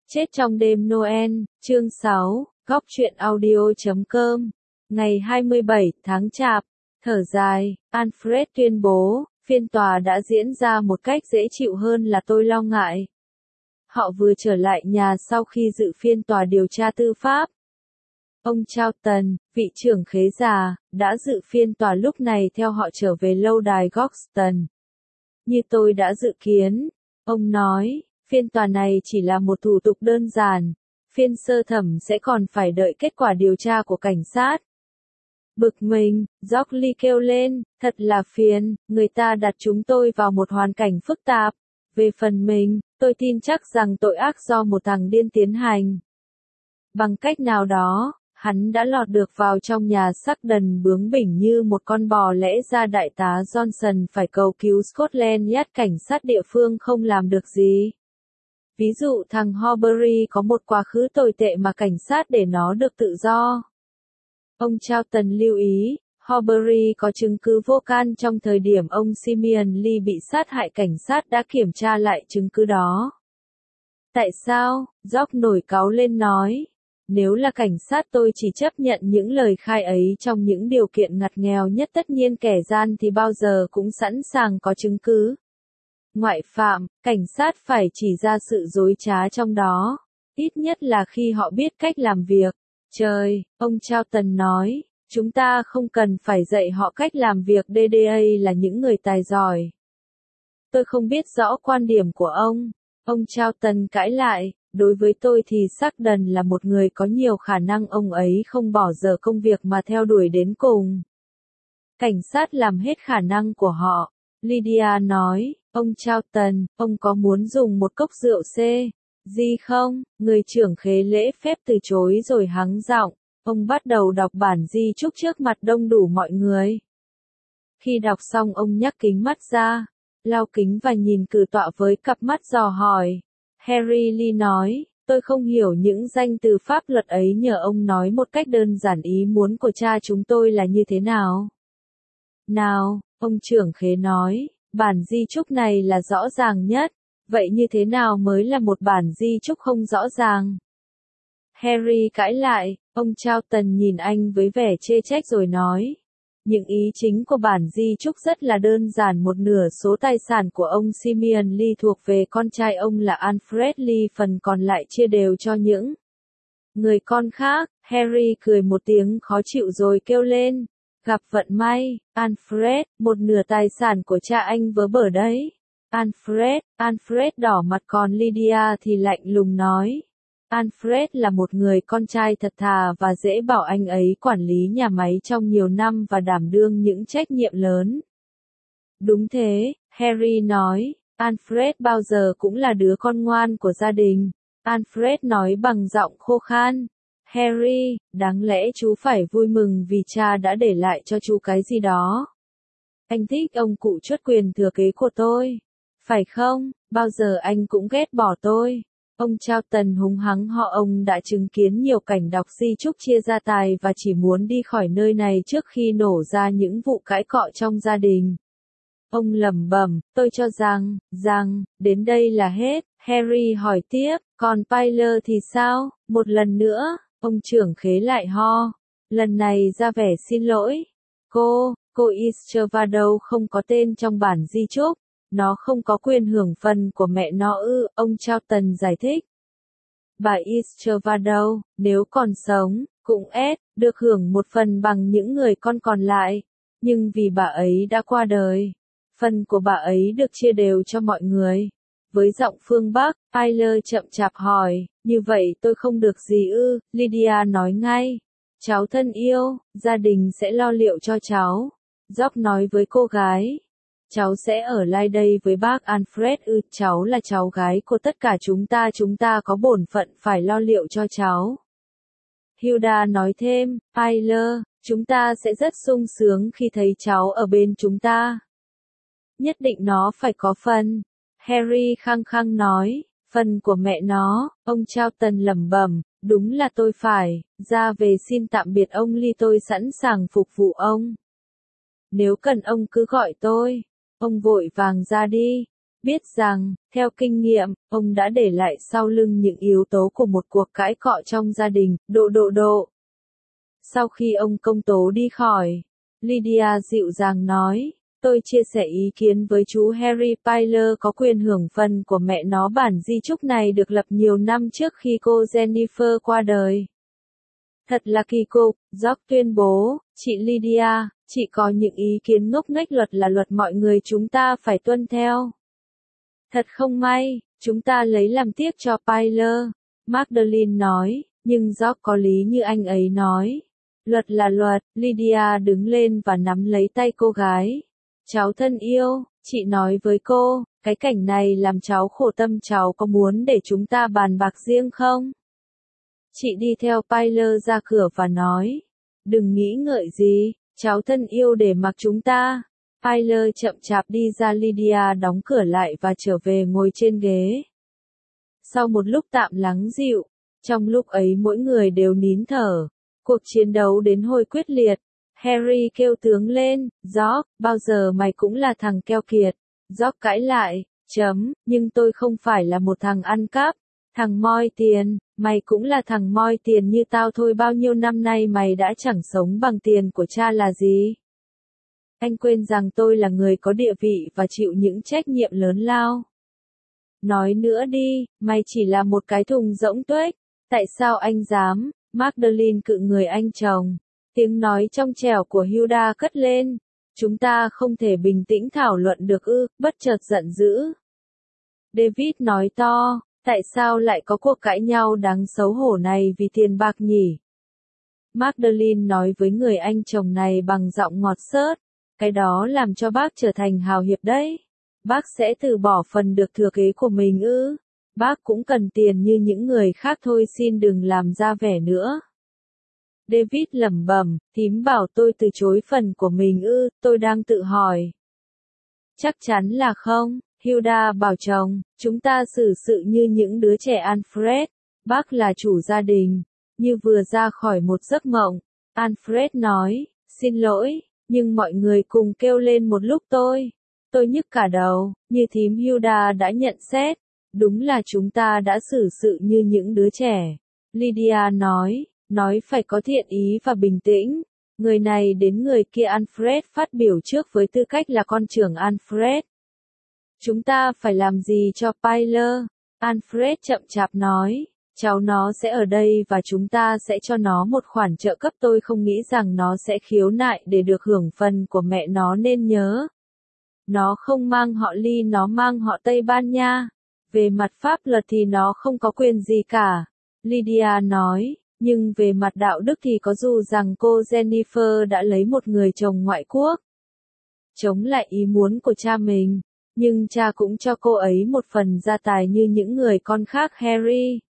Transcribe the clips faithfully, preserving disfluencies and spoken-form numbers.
Chết trong đêm Noel, chương sáu, góc truyện audio chấm com. Ngày hai mươi bảy tháng Chạp, thở dài, Alfred tuyên bố, phiên tòa đã diễn ra một cách dễ chịu hơn là tôi lo ngại. Họ vừa trở lại nhà sau khi dự phiên tòa điều tra tư pháp. Ông Charlton, vị trưởng khế già, đã dự phiên tòa lúc này theo họ trở về lâu đài Goxton. Như tôi đã dự kiến, ông nói, phiên tòa này chỉ là một thủ tục đơn giản, phiên sơ thẩm sẽ còn phải đợi kết quả điều tra của cảnh sát. Bực mình, George kêu lên, thật là phiền, người ta đặt chúng tôi vào một hoàn cảnh phức tạp. Về phần mình, tôi tin chắc rằng tội ác do một thằng điên tiến hành. Bằng cách nào đó, hắn đã lọt được vào trong nhà Sheldon bướng bỉnh như một con bò, lẽ ra đại tá Johnson phải cầu cứu Scotland Yard, cảnh sát địa phương không làm được gì. Ví dụ thằng Horbury có một quá khứ tồi tệ mà cảnh sát để nó được tự do. Ông Charlton lưu ý, Horbury có chứng cứ vô can trong thời điểm ông Simeon Lee bị sát hại, cảnh sát đã kiểm tra lại chứng cứ đó. Tại sao? George nổi cáu lên nói. Nếu là cảnh sát tôi chỉ chấp nhận những lời khai ấy trong những điều kiện ngặt nghèo nhất, tất nhiên kẻ gian thì bao giờ cũng sẵn sàng có chứng cứ. Ngoại phạm, cảnh sát phải chỉ ra sự dối trá trong đó, ít nhất là khi họ biết cách làm việc. Trời, ông Charlton nói, chúng ta không cần phải dạy họ cách làm việc, đê đê a là những người tài giỏi. Tôi không biết rõ quan điểm của ông. Ông Charlton cãi lại, đối với tôi thì Sheldon là một người có nhiều khả năng, ông ấy không bỏ dở công việc mà theo đuổi đến cùng. Cảnh sát làm hết khả năng của họ. Lydia nói, ông Charlton, ông có muốn dùng một cốc rượu C, gì không? Người trưởng khế lễ phép từ chối rồi hắng giọng. Ông bắt đầu đọc bản di chúc trước mặt đông đủ mọi người. Khi đọc xong ông nhắc kính mắt ra, lau kính và nhìn cử tọa với cặp mắt dò hỏi. Harry Lee nói, tôi không hiểu những danh từ pháp luật ấy, nhờ ông nói một cách đơn giản ý muốn của cha chúng tôi là như thế nào. Nào, ông trưởng khế nói, bản di chúc này là rõ ràng nhất, vậy như thế nào mới là một bản di chúc không rõ ràng? Harry cãi lại, ông Charlton nhìn anh với vẻ chê trách rồi nói. Những ý chính của bản di chúc rất là đơn giản, một nửa số tài sản của ông Simeon Lee thuộc về con trai ông là Alfred Lee, phần còn lại chia đều cho những người con khác. Harry cười một tiếng khó chịu rồi kêu lên, gặp vận may, Alfred, một nửa tài sản của cha anh vớ vẩn đấy. Alfred, Alfred đỏ mặt, còn Lydia thì lạnh lùng nói. Alfred là một người con trai thật thà và dễ bảo, anh ấy quản lý nhà máy trong nhiều năm và đảm đương những trách nhiệm lớn. Đúng thế, Harry nói, Alfred bao giờ cũng là đứa con ngoan của gia đình. Alfred nói bằng giọng khô khan. Harry, đáng lẽ chú phải vui mừng vì cha đã để lại cho chú cái gì đó. Anh thích ông cụ truất quyền thừa kế của tôi. Phải không? Bao giờ anh cũng ghét bỏ tôi. Ông Charlton húng hắng họ, ông đã chứng kiến nhiều cảnh đọc di chúc chia gia tài và chỉ muốn đi khỏi nơi này trước khi nổ ra những vụ cãi cọ trong gia đình. Ông lẩm bẩm, tôi cho rằng, rằng, đến đây là hết. Harry hỏi tiếp, còn Pyler thì sao? Một lần nữa, ông trưởng khế lại ho. Lần này ra vẻ xin lỗi. Cô, cô Eastervadow không có tên trong bản di chúc. Nó không có quyền hưởng phần của mẹ nó ư, ông Charlton giải thích. Bà Eastervadow, nếu còn sống, cũng ép, được hưởng một phần bằng những người con còn lại. Nhưng vì bà ấy đã qua đời, phần của bà ấy được chia đều cho mọi người. Với giọng phương Bắc, Pyler chậm chạp hỏi, như vậy tôi không được gì ư? Lydia nói ngay. Cháu thân yêu, gia đình sẽ lo liệu cho cháu. George nói với cô gái. Cháu sẽ ở lại đây với bác Alfred ư? Cháu là cháu gái của tất cả chúng ta, chúng ta có bổn phận phải lo liệu cho cháu. Hilda nói thêm, Pyler, chúng ta sẽ rất sung sướng khi thấy cháu ở bên chúng ta. Nhất định nó phải có phần. Harry khăng khăng nói, phần của mẹ nó. Ông Charlton lẩm bẩm, đúng là tôi phải ra về xin tạm biệt ông Lee, tôi sẵn sàng phục vụ ông. Nếu cần ông cứ gọi tôi. Ông vội vàng ra đi. biết rằng, theo kinh nghiệm, ông đã để lại sau lưng những yếu tố của một cuộc cãi cọ trong gia đình, độ độ độ. Sau khi ông công tố đi khỏi, Lydia dịu dàng nói, tôi chia sẻ ý kiến với chú Harry Pyler có quyền hưởng phần của mẹ nó. Bản di chúc này được lập nhiều năm trước khi cô Jennifer qua đời. Thật là kỳ cục, George tuyên bố, chị Lydia, chị có những ý kiến ngốc nghếch, luật là luật, mọi người chúng ta phải tuân theo. Thật không may, chúng ta lấy làm tiếc cho Pyler, Magdalene nói, nhưng George có lý như anh ấy nói. Luật là luật. Lydia đứng lên và nắm lấy tay cô gái. Cháu thân yêu, chị nói với cô, cái cảnh này làm cháu khổ tâm, cháu có muốn để chúng ta bàn bạc riêng không? Chị đi theo Pyler ra cửa và nói, đừng nghĩ ngợi gì, cháu thân yêu, để mặc chúng ta. Pyler chậm chạp đi ra, Lydia đóng cửa lại và trở về ngồi trên ghế. Sau một lúc tạm lắng dịu, trong lúc ấy mỗi người đều nín thở, cuộc chiến đấu đến hồi quyết liệt. Harry kêu tướng lên, George, bao giờ mày cũng là thằng keo kiệt. George cãi lại, chấm, nhưng tôi không phải là một thằng ăn cắp, thằng moi tiền, mày cũng là thằng moi tiền như tao thôi. Bao nhiêu năm nay mày đã chẳng sống bằng tiền của cha là gì? Anh quên rằng tôi là người có địa vị và chịu những trách nhiệm lớn lao. Nói nữa đi, mày chỉ là một cái thùng rỗng tuếch, tại sao anh dám? Magdalene cự người anh chồng. Tiếng nói trong trẻo của Hilda cất lên. Chúng ta không thể bình tĩnh thảo luận được ư? Bất chợt giận dữ. David nói to, tại sao lại có cuộc cãi nhau đáng xấu hổ này vì tiền bạc nhỉ? Magdalene nói với người anh chồng này bằng giọng ngọt xớt, cái đó làm cho bác trở thành hào hiệp đấy. Bác sẽ từ bỏ phần được thừa kế của mình ư? Bác cũng cần tiền như những người khác thôi, xin đừng làm ra vẻ nữa. David lẩm bẩm, thím bảo tôi từ chối phần của mình ư? Tôi đang tự hỏi. Chắc chắn là không. Hilda bảo chồng, chúng ta xử sự như những đứa trẻ. Alfred, bác là chủ gia đình, như vừa ra khỏi một giấc mộng. Alfred nói, xin lỗi, nhưng mọi người cùng kêu lên một lúc tôi. Tôi nhức cả đầu, như thím Hilda đã nhận xét. Đúng là chúng ta đã xử sự như những đứa trẻ. Lydia nói, nói phải có thiện ý và bình tĩnh. Người này đến người kia. Alfred phát biểu trước với tư cách là con trưởng. Alfred, chúng ta phải làm gì cho Pyler? Alfred chậm chạp nói, cháu nó sẽ ở đây và chúng ta sẽ cho nó một khoản trợ cấp. Tôi không nghĩ rằng nó sẽ khiếu nại để được hưởng phần của mẹ nó, nên nhớ. Nó không mang họ Ly, nó mang họ Tây Ban Nha. Về mặt pháp luật thì nó không có quyền gì cả. Lydia nói, nhưng về mặt đạo đức thì có, dù rằng cô Jennifer đã lấy một người chồng ngoại quốc. Chống lại ý muốn của cha mình, nhưng cha cũng cho cô ấy một phần gia tài như những người con khác. Harry,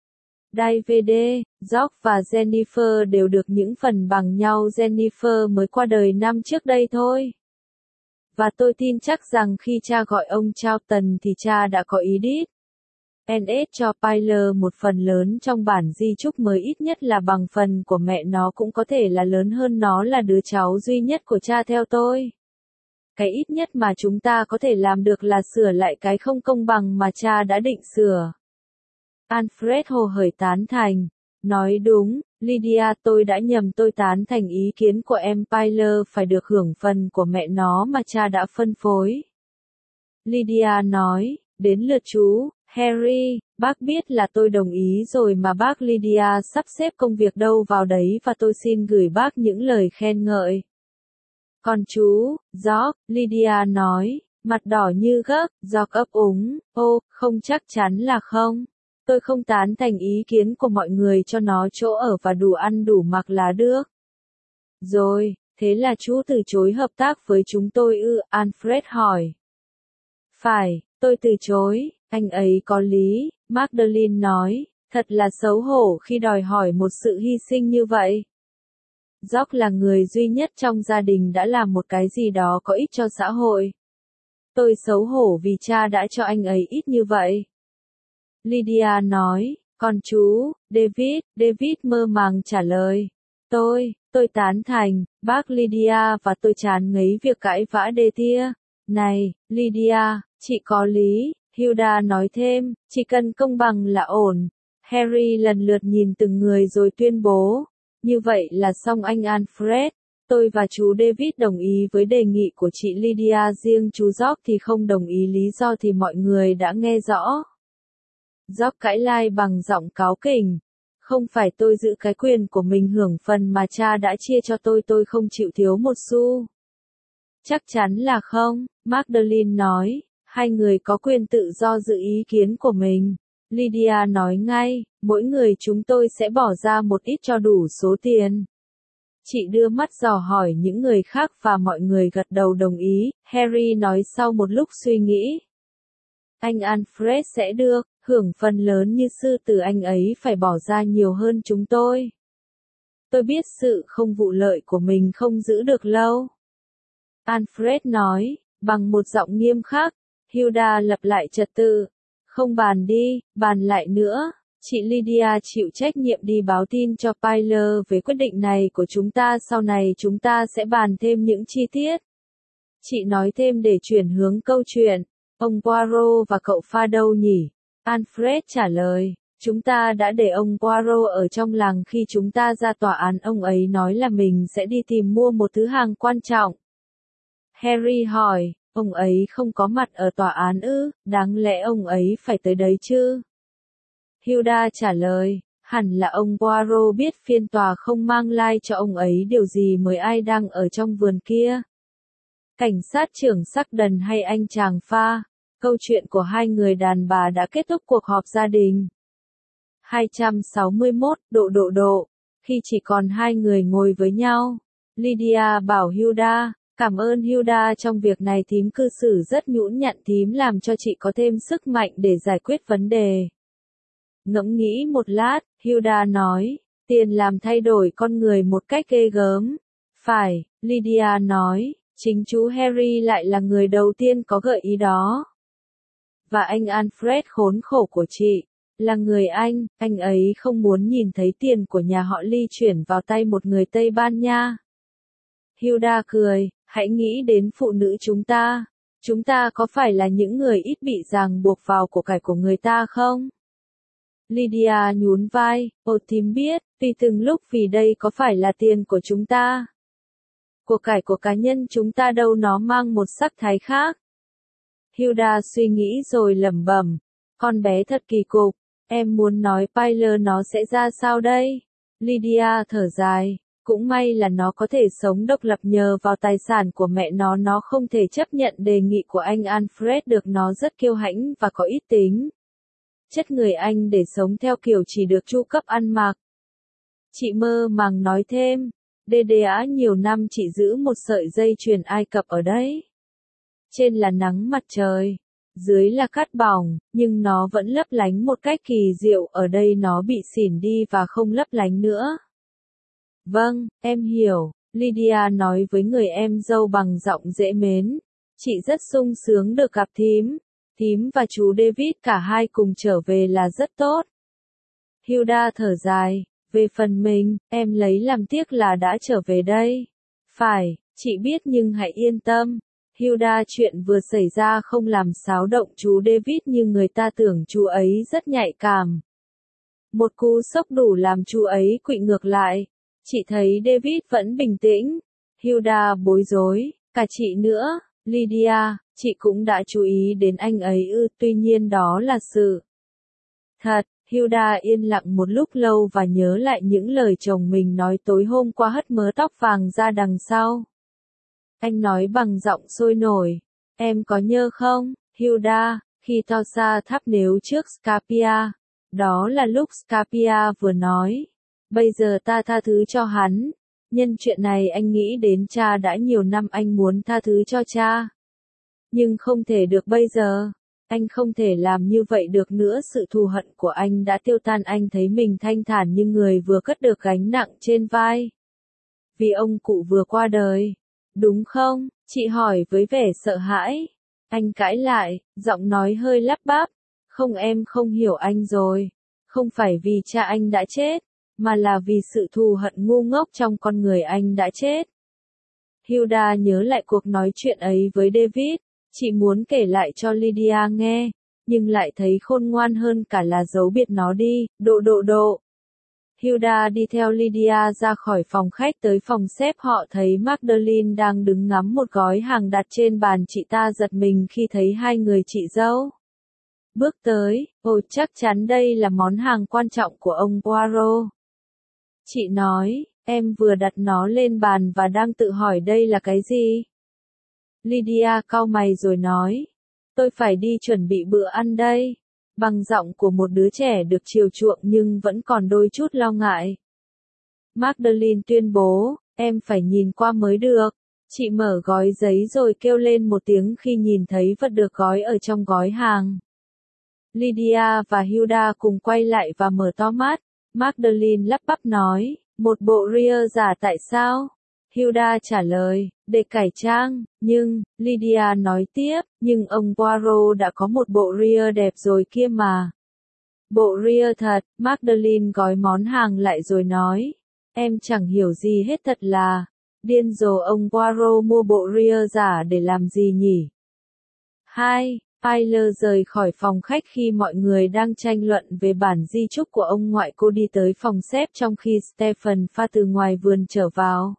David, George và Jennifer đều được những phần bằng nhau. Jennifer mới qua đời năm trước đây thôi. Và tôi tin chắc rằng khi cha gọi ông Charlton thì cha đã có ý đít en ét cho Pyler một phần lớn trong bản di chúc mới, ít nhất là bằng phần của mẹ nó, cũng có thể là lớn hơn. Nó là đứa cháu duy nhất của cha theo tôi. Cái ít nhất mà chúng ta có thể làm được là sửa lại cái không công bằng mà cha đã định sửa. Alfred hồ hởi tán thành. Nói đúng, Lydia, tôi đã nhầm, tôi tán thành ý kiến của em. Pyler phải được hưởng phần của mẹ nó mà cha đã phân phối. Lydia nói, đến lượt chú, Harry, bác biết là tôi đồng ý rồi mà bác. Lydia sắp xếp công việc đâu vào đấy và tôi xin gửi bác những lời khen ngợi. Còn chú, George, Lydia nói, mặt đỏ như gấc. George ấp úng, ô, không, chắc chắn là không. Tôi không tán thành ý kiến của mọi người cho nó chỗ ở và đủ ăn đủ mặc là được. Rồi, thế là chú từ chối hợp tác với chúng tôi ư? Alfred hỏi. Phải, tôi từ chối, anh ấy có lý, Magdalene nói, thật là xấu hổ khi đòi hỏi một sự hy sinh như vậy. George là người duy nhất trong gia đình đã làm một cái gì đó có ích cho xã hội. Tôi xấu hổ vì cha đã cho anh ấy ít như vậy. Lydia nói, còn chú, David, David mơ màng trả lời. Tôi, tôi tán thành, bác Lydia, và tôi chán ngấy việc cãi vã đê tia. Này, Lydia, Chị có lý, Hilda nói thêm, chỉ cần công bằng là ổn. Harry lần lượt nhìn từng người rồi tuyên bố. Như vậy là xong anh Alfred. Tôi và chú David đồng ý với đề nghị của chị Lydia, riêng chú George thì không đồng ý, lý do thì mọi người đã nghe rõ. George cãi lại bằng giọng cáu kỉnh. Không phải tôi giữ cái quyền của mình hưởng phần mà cha đã chia cho tôi, tôi không chịu thiếu một xu. Chắc chắn là không, Magdalene nói, hai người có quyền tự do giữ ý kiến của mình. Lydia nói ngay, mỗi người chúng tôi sẽ bỏ ra một ít cho đủ số tiền. Chị đưa mắt dò hỏi những người khác và mọi người gật đầu đồng ý. Harry nói sau một lúc suy nghĩ. Anh Alfred sẽ được hưởng phần lớn như sư tử, anh ấy phải bỏ ra nhiều hơn chúng tôi. Tôi biết sự không vụ lợi của mình không giữ được lâu. Alfred nói, bằng một giọng nghiêm khắc. Hilda lặp lại trật tự. Không bàn đi, bàn lại nữa. Chị Lydia chịu trách nhiệm đi báo tin cho Pilar về quyết định này của chúng ta, sau này chúng ta sẽ bàn thêm những chi tiết. Chị nói thêm để chuyển hướng câu chuyện. Ông Poirot và cậu pha đâu nhỉ? Alfred trả lời. Chúng ta đã để ông Poirot ở trong làng khi chúng ta ra tòa án, ông ấy nói là mình sẽ đi tìm mua một thứ hàng quan trọng. Harry hỏi, ông ấy không có mặt ở tòa án ư, đáng lẽ ông ấy phải tới đấy chứ? Hilda trả lời, hẳn là ông Poirot biết phiên tòa không mang lai cho ông ấy điều gì mới ai đang ở trong vườn kia. Cảnh sát trưởng Sugden hay anh chàng pha? Câu chuyện của hai người đàn bà đã kết thúc cuộc họp gia đình. hai trăm sáu mươi mốt, độ độ độ. Khi chỉ còn hai người ngồi với nhau, Lydia bảo Hilda, cảm ơn Hilda, trong việc này thím cư xử rất nhũn nhặn, thím làm cho chị có thêm sức mạnh để giải quyết vấn đề. Ngẫm nghĩ một lát, Hilda nói, tiền làm thay đổi con người một cách ghê gớm. Phải, Lydia nói, chính chú Harry lại là người đầu tiên có gợi ý đó. Và anh Alfred khốn khổ của chị, là người Anh, anh ấy không muốn nhìn thấy tiền của nhà họ Ly chuyển vào tay một người Tây Ban Nha. Hilda cười, hãy nghĩ đến phụ nữ chúng ta. Chúng ta có phải là những người ít bị ràng buộc vào của cải của người ta không? Lydia nhún vai, ồ thím biết, vì từng lúc vì đây có phải là tiền của chúng ta. Của cải của cá nhân chúng ta đâu, nó mang một sắc thái khác. Hilda suy nghĩ rồi lẩm bẩm, con bé thật kỳ cục, em muốn nói Pilar nó sẽ ra sao đây? Lydia thở dài, cũng may là nó có thể sống độc lập nhờ vào tài sản của mẹ nó, nó không thể chấp nhận đề nghị của anh Alfred được, nó rất kiêu hãnh và có ít tính. Chất người Anh để sống theo kiểu chỉ được chu cấp ăn mặc. Chị mơ màng nói thêm, đê đê á nhiều năm chị giữ một sợi dây chuyền Ai Cập ở đấy. Trên là nắng mặt trời, dưới là cát bỏng, nhưng nó vẫn lấp lánh một cách kỳ diệu, ở đây nó bị xỉn đi và không lấp lánh nữa. Vâng, em hiểu, Lydia nói với người em dâu bằng giọng dễ mến. Chị rất sung sướng được gặp thím. Thím và chú David cả hai cùng trở về là rất tốt. Hilda thở dài, về phần mình, em lấy làm tiếc là đã trở về đây. Phải, chị biết nhưng hãy yên tâm. Hilda, chuyện vừa xảy ra không làm xáo động chú David như người ta tưởng, chú ấy rất nhạy cảm. Một cú sốc đủ làm chú ấy quỵ ngược lại. Chị thấy David vẫn bình tĩnh. Hilda bối rối, cả chị nữa. Lydia, chị cũng đã chú ý đến anh ấy ư, tuy nhiên đó là sự thật. Hilda yên lặng một lúc lâu và nhớ lại những lời chồng mình nói tối hôm qua, hất mớ tóc vàng ra đằng sau. Anh nói bằng giọng sôi nổi, em có nhớ không, Hilda, khi Thorsa thắp nếu trước Scarpia, đó là lúc Scarpia vừa nói, bây giờ ta tha thứ cho hắn. Nhân chuyện này anh nghĩ đến cha, đã nhiều năm anh muốn tha thứ cho cha. Nhưng không thể được bây giờ. Anh không thể làm như vậy được nữa, sự thù hận của anh đã tiêu tan, anh thấy mình thanh thản như người vừa cất được gánh nặng trên vai. Vì ông cụ vừa qua đời. Đúng không? Chị hỏi với vẻ sợ hãi. Anh cãi lại, giọng nói hơi lắp bắp. Không, em không hiểu anh rồi. Không phải vì cha anh đã chết, mà là vì sự thù hận ngu ngốc trong con người anh đã chết. Hilda nhớ lại cuộc nói chuyện ấy với David. Chị muốn kể lại cho Lydia nghe, nhưng lại thấy khôn ngoan hơn cả là giấu biệt nó đi, độ độ độ. Hilda đi theo Lydia ra khỏi phòng khách tới phòng xếp, họ thấy Magdalene đang đứng ngắm một gói hàng đặt trên bàn. Chị ta giật mình khi thấy hai người chị dâu bước tới. Ồ, chắc chắn đây là món hàng quan trọng của ông Poirot. Chị nói, em vừa đặt nó lên bàn và đang tự hỏi đây là cái gì. Lydia cau mày rồi nói, tôi phải đi chuẩn bị bữa ăn đây. Bằng giọng của một đứa trẻ được chiều chuộng nhưng vẫn còn đôi chút lo ngại. Magdalene tuyên bố, em phải nhìn qua mới được. Chị mở gói giấy rồi kêu lên một tiếng khi nhìn thấy vật được gói ở trong gói hàng. Lydia và Hilda cùng quay lại và mở to mắt. Magdalene lắp bắp nói, một bộ ria giả tại sao? Hilda trả lời, để cải trang, nhưng, Lydia nói tiếp, nhưng ông Poirot đã có một bộ ria đẹp rồi kia mà. Bộ ria thật, Magdalene gói món hàng lại rồi nói, em chẳng hiểu gì hết, thật là, điên rồ. Ông Poirot mua bộ ria giả để làm gì nhỉ? hai. Tyler rời khỏi phòng khách khi mọi người đang tranh luận về bản di chúc của ông ngoại. Cô đi tới phòng xếp trong khi Stephen pha từ ngoài vườn trở vào.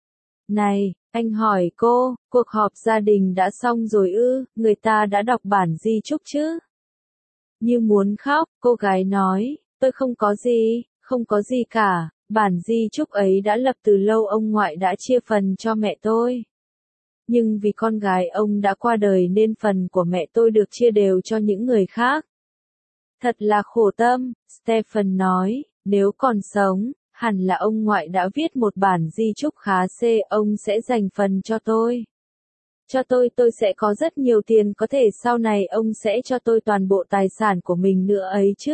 Này, anh hỏi cô, cuộc họp gia đình đã xong rồi ư? Người ta đã đọc bản di chúc chứ? Như muốn khóc, cô gái nói, tôi không có gì, không có gì cả, bản di chúc ấy đã lập từ lâu, ông ngoại đã chia phần cho mẹ tôi. Nhưng vì con gái ông đã qua đời nên phần của mẹ tôi được chia đều cho những người khác. Thật là khổ tâm, Stephen nói, nếu còn sống, hẳn là ông ngoại đã viết một bản di chúc khá xê, ông sẽ dành phần cho tôi. Cho tôi tôi sẽ có rất nhiều tiền, có thể sau này ông sẽ cho tôi toàn bộ tài sản của mình nữa ấy chứ.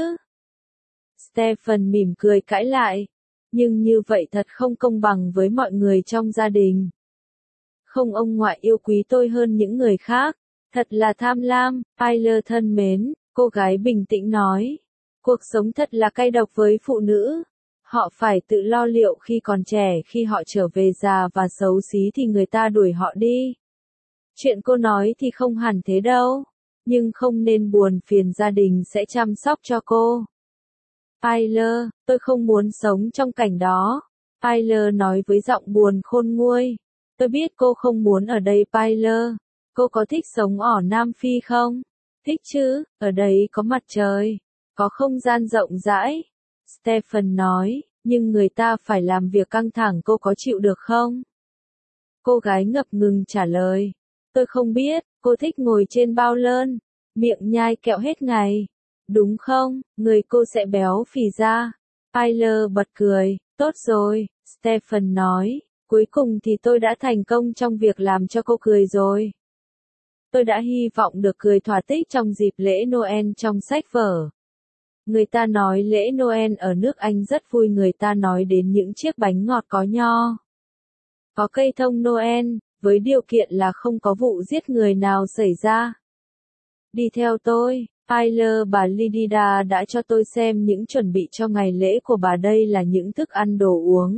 Stephen mỉm cười cãi lại. Nhưng như vậy thật không công bằng với mọi người trong gia đình. Không, ông ngoại yêu quý tôi hơn những người khác. Thật là tham lam. Tyler thân mến, cô gái bình tĩnh nói. Cuộc sống thật là cay độc với phụ nữ. Họ phải tự lo liệu khi còn trẻ, khi họ trở về già và xấu xí thì người ta đuổi họ đi. Chuyện cô nói thì không hẳn thế đâu. Nhưng không nên buồn phiền, gia đình sẽ chăm sóc cho cô. Tyler, tôi không muốn sống trong cảnh đó. Tyler nói với giọng buồn khôn nguôi. Tôi biết cô không muốn ở đây, Tyler. Cô có thích sống ở Nam Phi không? Thích chứ, ở đấy có mặt trời, có không gian rộng rãi. Stephen nói, nhưng người ta phải làm việc căng thẳng, cô có chịu được không? Cô gái ngập ngừng trả lời. Tôi không biết, cô thích ngồi trên bao lơn, miệng nhai kẹo hết ngày. Đúng không, người cô sẽ béo phì ra. Tyler bật cười, tốt rồi, Stephen nói, cuối cùng thì tôi đã thành công trong việc làm cho cô cười rồi. Tôi đã hy vọng được cười thỏa thích trong dịp lễ Noel trong sách vở. Người ta nói lễ Noel ở nước Anh rất vui, người ta nói đến những chiếc bánh ngọt có nho, có cây thông Noel, với điều kiện là không có vụ giết người nào xảy ra. Đi theo tôi. Tyler, bà Lydia đã cho tôi xem những chuẩn bị cho ngày lễ của bà, đây là những thức ăn đồ uống.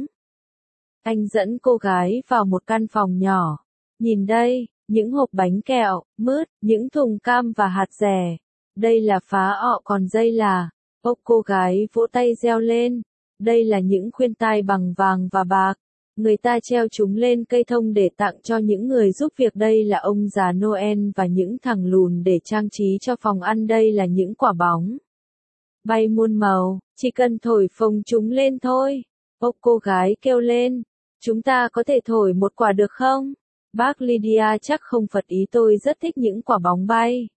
Anh dẫn cô gái vào một căn phòng nhỏ. Nhìn đây, những hộp bánh kẹo, mứt, những thùng cam và hạt dẻ. Đây là phá ọ, còn đây là... Ốc, cô gái vỗ tay reo lên. Đây là những khuyên tai bằng vàng và bạc. Người ta treo chúng lên cây thông để tặng cho những người giúp việc. Đây là ông già Noel và những thằng lùn để trang trí cho phòng ăn. Đây là những quả bóng bay muôn màu, chỉ cần thổi phồng chúng lên thôi. Ốc, cô gái kêu lên. Chúng ta có thể thổi một quả được không? Bác Lydia chắc không phật ý, tôi rất thích những quả bóng bay.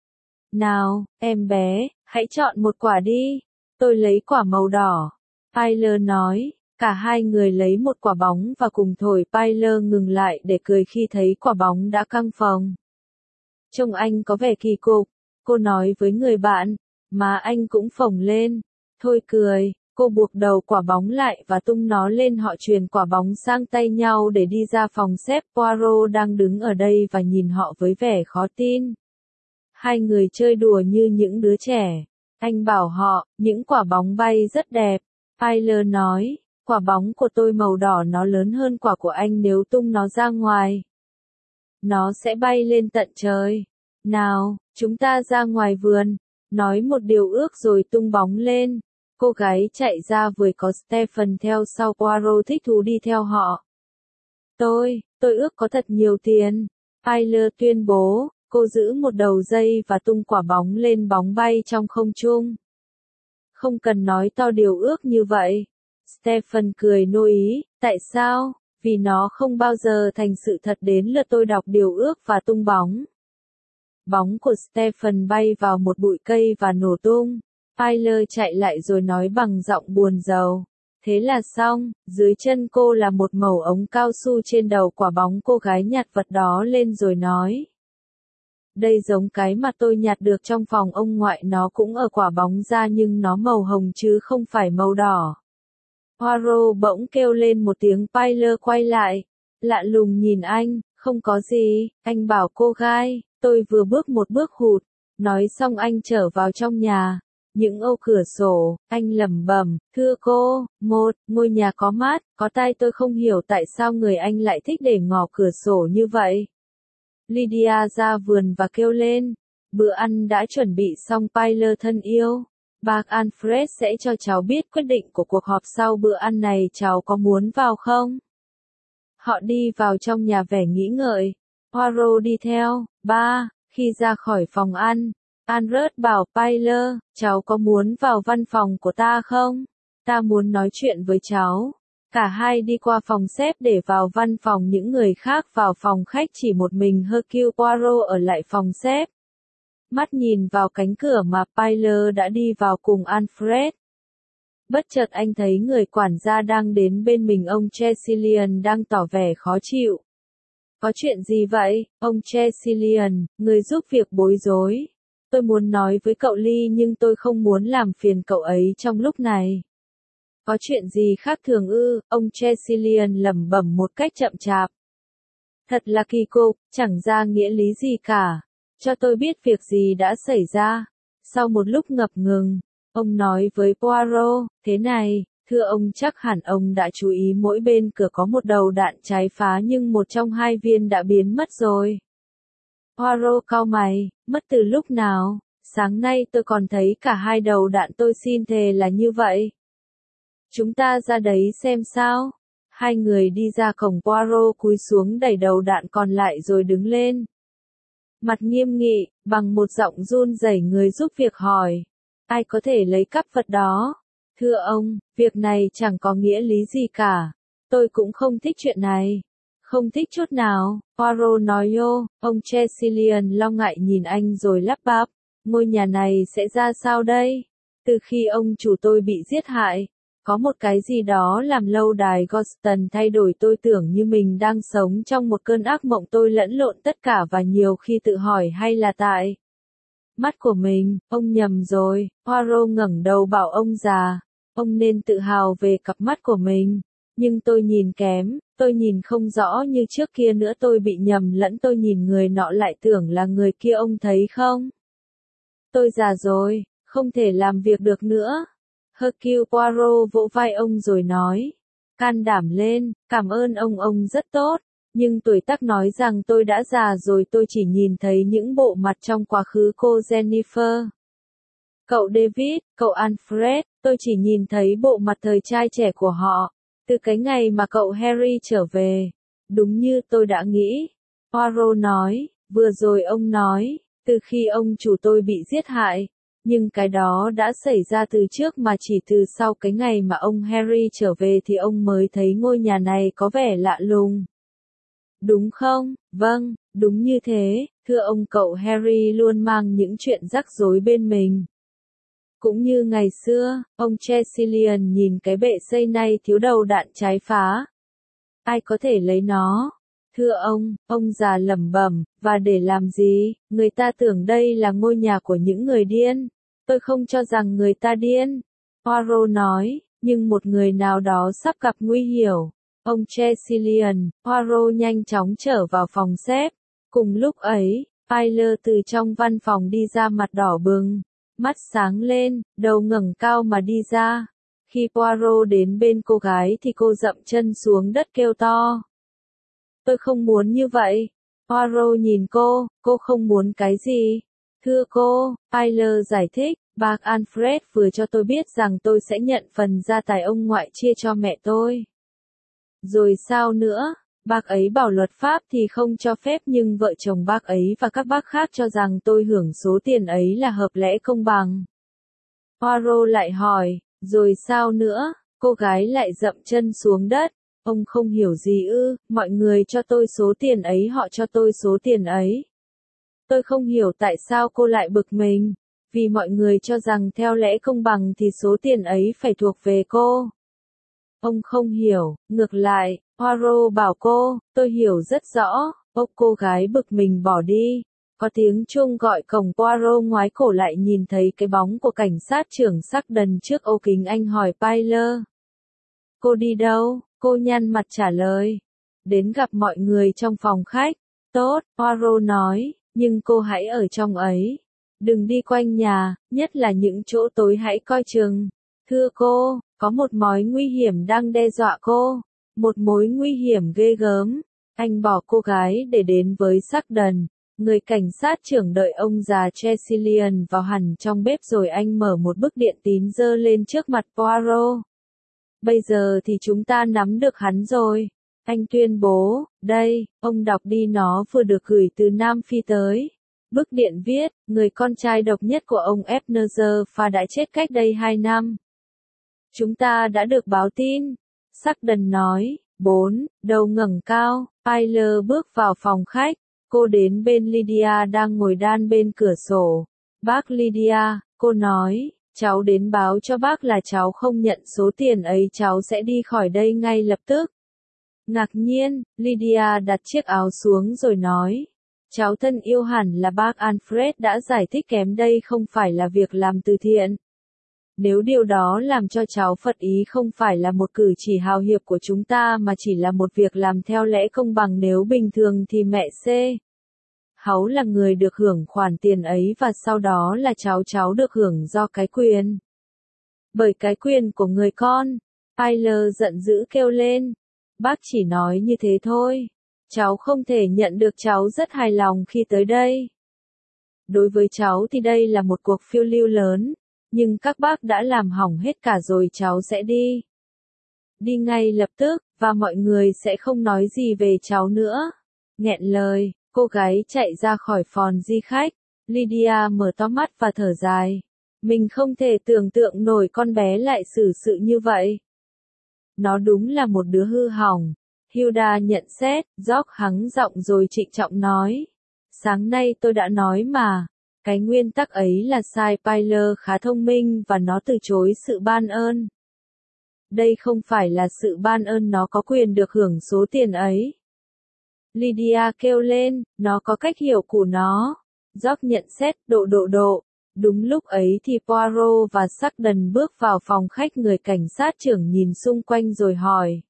Nào, em bé, hãy chọn một quả đi. Tôi lấy quả màu đỏ. Tyler nói. Cả hai người lấy một quả bóng và cùng thổi. Tyler ngừng lại để cười khi thấy quả bóng đã căng phồng. Trông anh có vẻ kỳ cục, cô nói với người bạn, mà anh cũng phồng lên. Thôi cười, cô buộc đầu quả bóng lại và tung nó lên. Họ truyền quả bóng sang tay nhau để đi ra phòng xếp. Poirot đang đứng ở đây và nhìn họ với vẻ khó tin. Hai người chơi đùa như những đứa trẻ. Anh bảo họ, những quả bóng bay rất đẹp. Tyler nói. Quả bóng của tôi màu đỏ, nó lớn hơn quả của anh nếu tung nó ra ngoài. nó sẽ bay lên tận trời. Nào, chúng ta ra ngoài vườn, nói một điều ước rồi tung bóng lên. Cô gái chạy ra vừa có Stephen theo sau, Poirot thích thú đi theo họ. Tôi, tôi ước có thật nhiều tiền. Tyler tuyên bố, cô giữ một đầu dây và tung quả bóng lên, bóng bay trong không trung. Không cần nói to điều ước như vậy. Stephen cười nô ý, tại sao? Vì nó không bao giờ thành sự thật đến lượt tôi đọc điều ước và tung bóng. Bóng của Stephen bay vào một bụi cây và nổ tung. Tyler chạy lại rồi nói bằng giọng buồn rầu. Thế là xong, dưới chân cô là một mẩu ống cao su, trên đầu quả bóng. Cô gái nhặt vật đó lên rồi nói. Đây giống cái mà tôi nhặt được trong phòng ông ngoại, nó cũng ở quả bóng ra nhưng nó màu hồng chứ không phải màu đỏ. Poirot bỗng kêu lên một tiếng. Tyler quay lại, lạ lùng nhìn anh. Không có gì, anh bảo cô gái, tôi vừa bước một bước hụt. Nói xong anh trở vào trong nhà. Những ô cửa sổ, anh lẩm bẩm, thưa cô, một, ngôi nhà có mát, có tai. Tôi không hiểu tại sao người anh lại thích để ngỏ cửa sổ như vậy. Lydia ra vườn và kêu lên, bữa ăn đã chuẩn bị xong. Tyler thân yêu, bác Alfred sẽ cho cháu biết quyết định của cuộc họp sau bữa ăn này, cháu có muốn vào không? Họ đi vào trong nhà vẻ nghĩ ngợi. Poirot đi theo. Ba, khi ra khỏi phòng ăn, Alfred bảo Tyler, cháu có muốn vào văn phòng của ta không? Ta muốn nói chuyện với cháu. Cả hai đi qua phòng xếp để vào văn phòng, những người khác vào phòng khách, chỉ một mình Hercule Poirot ở lại phòng xếp. Mắt nhìn vào cánh cửa mà Tyler đã đi vào cùng Alfred. Bất chợt anh thấy người quản gia đang đến bên mình, ông Tressilian đang tỏ vẻ khó chịu. Có chuyện gì vậy, ông Tressilian, người giúp việc bối rối. Tôi muốn nói với cậu Lee nhưng tôi không muốn làm phiền cậu ấy trong lúc này. Có chuyện gì khác thường ư? Ông Tressilian lẩm bẩm một cách chậm chạp. Thật là kỳ cục, chẳng ra nghĩa lý gì cả. Cho tôi biết việc gì đã xảy ra. Sau một lúc ngập ngừng, ông nói với Poirot, thế này, thưa ông, chắc hẳn ông đã chú ý mỗi bên cửa có một đầu đạn cháy phá nhưng một trong hai viên đã biến mất rồi. Poirot cau mày, mất từ lúc nào? Sáng nay tôi còn thấy cả hai đầu đạn, tôi xin thề là như vậy. Chúng ta ra đấy xem sao. Hai người đi ra cổng. Poirot cúi xuống đẩy đầu đạn còn lại rồi đứng lên. Mặt nghiêm nghị, bằng một giọng run rẩy, người giúp việc hỏi. Ai có thể lấy cắp vật đó? Thưa ông, việc này chẳng có nghĩa lý gì cả. Tôi cũng không thích chuyện này. Không thích chút nào, Poirot nói ô. Ông Tressilian lo ngại nhìn anh rồi lắp bắp. Ngôi nhà này sẽ ra sao đây? Từ khi ông chủ tôi bị giết hại, có một cái gì đó làm lâu đài Goston thay đổi. Tôi tưởng như mình đang sống trong một cơn ác mộng. Tôi lẫn lộn tất cả và nhiều khi tự hỏi hay là tại mắt của mình. Ông nhầm rồi. Poirot ngẩng đầu bảo ông già, ông nên tự hào về cặp mắt của mình. Nhưng tôi nhìn kém, tôi nhìn không rõ như trước kia nữa. Tôi bị nhầm lẫn, tôi nhìn người nọ lại tưởng là người kia, ông thấy không? Tôi già rồi, không thể làm việc được nữa. Hercule Poirot vỗ vai ông rồi nói, can đảm lên, cảm ơn ông, ông rất tốt. Nhưng tuổi tác nói rằng tôi đã già rồi. Tôi chỉ nhìn thấy những bộ mặt trong quá khứ. Cô Jennifer, cậu David, cậu Alfred, tôi chỉ nhìn thấy bộ mặt thời trai trẻ của họ. Từ cái ngày mà cậu Harry trở về. Đúng như tôi đã nghĩ. Poirot nói, vừa rồi ông nói, từ khi ông chủ tôi bị giết hại. Nhưng cái đó đã xảy ra từ trước mà, chỉ từ sau cái ngày mà ông Harry trở về thì ông mới thấy ngôi nhà này có vẻ lạ lùng. Đúng không? Vâng, đúng như thế, thưa ông, cậu Harry luôn mang những chuyện rắc rối bên mình. Cũng như ngày xưa, ông Tressilian nhìn cái bệ xây này thiếu đầu đạn cháy phá. Ai có thể lấy nó? Thưa ông, ông già lẩm bẩm, và để làm gì? Người ta tưởng đây là ngôi nhà của những người điên. Tôi không cho rằng người ta điên. Poirot nói, nhưng một người nào đó sắp gặp nguy hiểm. Ông Tressilian, Poirot nhanh chóng trở vào phòng xếp. Cùng lúc ấy, Tyler từ trong văn phòng đi ra, mặt đỏ bừng, mắt sáng lên, đầu ngẩng cao mà đi ra. Khi Poirot đến bên cô gái thì cô dậm chân xuống đất kêu to. Tôi không muốn như vậy. Poirot nhìn cô, cô không muốn cái gì? Thưa cô, Tyler giải thích, bác Alfred vừa cho tôi biết rằng tôi sẽ nhận phần gia tài ông ngoại chia cho mẹ tôi. Rồi sao nữa? Bác ấy bảo luật pháp thì không cho phép nhưng vợ chồng bác ấy và các bác khác cho rằng tôi hưởng số tiền ấy là hợp lẽ công bằng. Poirot lại hỏi, rồi sao nữa? Cô gái lại dậm chân xuống đất. Ông không hiểu gì ư, mọi người cho tôi số tiền ấy, họ cho tôi số tiền ấy. Tôi không hiểu tại sao cô lại bực mình, vì mọi người cho rằng theo lẽ công bằng thì số tiền ấy phải thuộc về cô. Ông không hiểu, ngược lại, Poirot bảo cô, tôi hiểu rất rõ, ốc cô gái bực mình bỏ đi. Có tiếng chuông gọi cổng. Poirot ngoái cổ lại nhìn thấy cái bóng của cảnh sát trưởng Sagden trước ô kính. Anh hỏi Tyler. Cô đi đâu? Cô nhăn mặt trả lời. Đến gặp mọi người trong phòng khách. Tốt, Poirot nói, nhưng cô hãy ở trong ấy. Đừng đi quanh nhà, nhất là những chỗ tối, hãy coi chừng. Thưa cô, có một mối nguy hiểm đang đe dọa cô. Một mối nguy hiểm ghê gớm. Anh bỏ cô gái để đến với Sagden. Người cảnh sát trưởng đợi ông già Tressilian vào hẳn trong bếp rồi anh mở một bức điện tín giơ lên trước mặt Poirot. Bây giờ thì chúng ta nắm được hắn rồi. Anh tuyên bố, đây, ông đọc đi, nó vừa được gửi từ Nam Phi tới. Bức điện viết, người con trai độc nhất của ông Ebenezer Pha đã chết cách đây hai năm. Chúng ta đã được báo tin. Sagden nói, bốn, đầu ngẩng cao, Tyler bước vào phòng khách. Cô đến bên Lydia đang ngồi đan bên cửa sổ. Bác Lydia, cô nói, cháu đến báo cho bác là cháu không nhận số tiền ấy, cháu sẽ đi khỏi đây ngay lập tức. Ngạc nhiên, Lydia đặt chiếc áo xuống rồi nói, cháu thân yêu, hẳn là bác Alfred đã giải thích kém, đây không phải là việc làm từ thiện. Nếu điều đó làm cho cháu phật ý, không phải là một cử chỉ hào hiệp của chúng ta mà chỉ là một việc làm theo lẽ công bằng, nếu bình thường thì mẹ C. Háu là người được hưởng khoản tiền ấy và sau đó là cháu cháu được hưởng do cái quyền. Bởi cái quyền của người con. Tyler giận dữ kêu lên. Bác chỉ nói như thế thôi. Cháu không thể nhận được, cháu rất hài lòng khi tới đây. Đối với cháu thì đây là một cuộc phiêu lưu lớn. Nhưng các bác đã làm hỏng hết cả rồi, cháu sẽ đi. Đi ngay lập tức, và mọi người sẽ không nói gì về cháu nữa. Nghẹn lời, cô gái chạy ra khỏi phòng di khách. Lydia mở to mắt và thở dài. Mình không thể tưởng tượng nổi con bé lại xử sự như vậy. Nó đúng là một đứa hư hỏng. Hilda nhận xét, George hắng giọng rồi trịnh trọng nói. Sáng nay tôi đã nói mà. Cái nguyên tắc ấy là sai. Tyler khá thông minh và nó từ chối sự ban ơn. Đây không phải là sự ban ơn, nó có quyền được hưởng số tiền ấy. Lydia kêu lên, nó có cách hiểu của nó. George nhận xét, độ độ độ. Đúng lúc ấy thì Poirot và Sagden bước vào phòng khách. Người cảnh sát trưởng nhìn xung quanh rồi hỏi.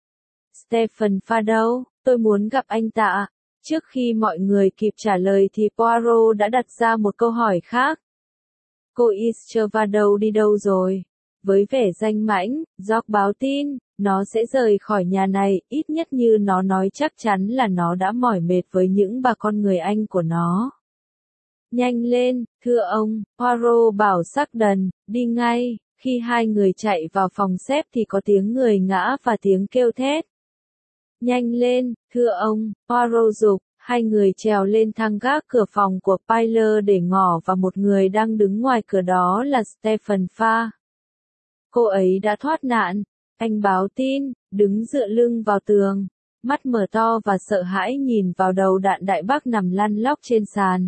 Stephen Pha đâu? Tôi muốn gặp anh ta. Trước khi mọi người kịp trả lời thì Poirot đã đặt ra một câu hỏi khác. Cô Easter đâu đi đâu rồi? Với vẻ danh mãnh, George báo tin, nó sẽ rời khỏi nhà này, ít nhất như nó nói, chắc chắn là nó đã mỏi mệt với những bà con người Anh của nó. Nhanh lên, thưa ông, Poirot bảo Sagden, đi ngay. Khi hai người chạy vào phòng xếp thì có tiếng người ngã và tiếng kêu thét. Nhanh lên, thưa ông, Poirot giục. Hai người trèo lên thang gác cửa phòng của Tyler để ngỏ vào một người đang đứng ngoài cửa, đó là Stephen Pha. Cô ấy đã thoát nạn. Anh báo tin, đứng dựa lưng vào tường, mắt mở to và sợ hãi nhìn vào đầu đạn đại bác nằm lăn lóc trên sàn.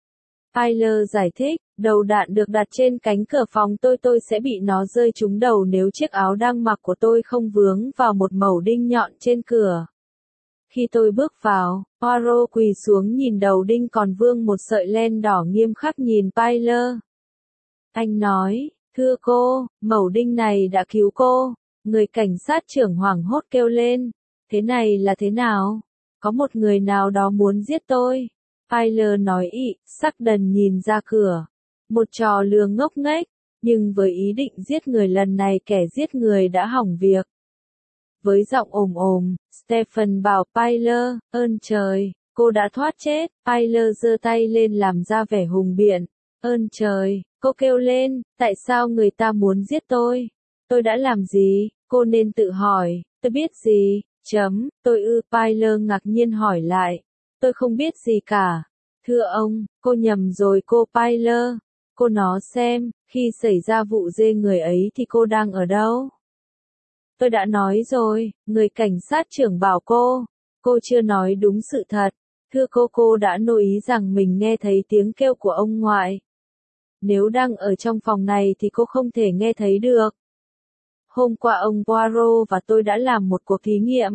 Tyler giải thích, đầu đạn được đặt trên cánh cửa phòng tôi, tôi sẽ bị nó rơi trúng đầu nếu chiếc áo đang mặc của tôi không vướng vào một mẩu đinh nhọn trên cửa. Khi tôi bước vào, Poirot quỳ xuống nhìn đầu đinh còn vương một sợi len đỏ, nghiêm khắc nhìn Tyler. Anh nói, thưa cô, mẩu đinh này đã cứu cô. Người cảnh sát trưởng hoảng hốt kêu lên. Thế này là thế nào? Có một người nào đó muốn giết tôi. Tyler nói ị, Sagden nhìn ra cửa. Một trò lừa ngốc nghếch, nhưng với ý định giết người, lần này kẻ giết người đã hỏng việc. Với giọng ồm ồm, Stephen bảo Tyler, ơn trời, cô đã thoát chết. Tyler giơ tay lên làm ra vẻ hùng biện. Ơn trời, cô kêu lên, tại sao người ta muốn giết tôi? Tôi đã làm gì? Cô nên tự hỏi, tôi biết gì? Chấm, tôi ư, Tyler ngạc nhiên hỏi lại. Tôi không biết gì cả. Thưa ông, cô nhầm rồi cô Tyler. Cô nó xem, khi xảy ra vụ dê người ấy thì cô đang ở đâu? Tôi đã nói rồi, người cảnh sát trưởng bảo cô. Cô chưa nói đúng sự thật. Thưa cô, cô đã nội ý rằng mình nghe thấy tiếng kêu của ông ngoại. Nếu đang ở trong phòng này thì cô không thể nghe thấy được. Hôm qua ông Poirot và tôi đã làm một cuộc thí nghiệm.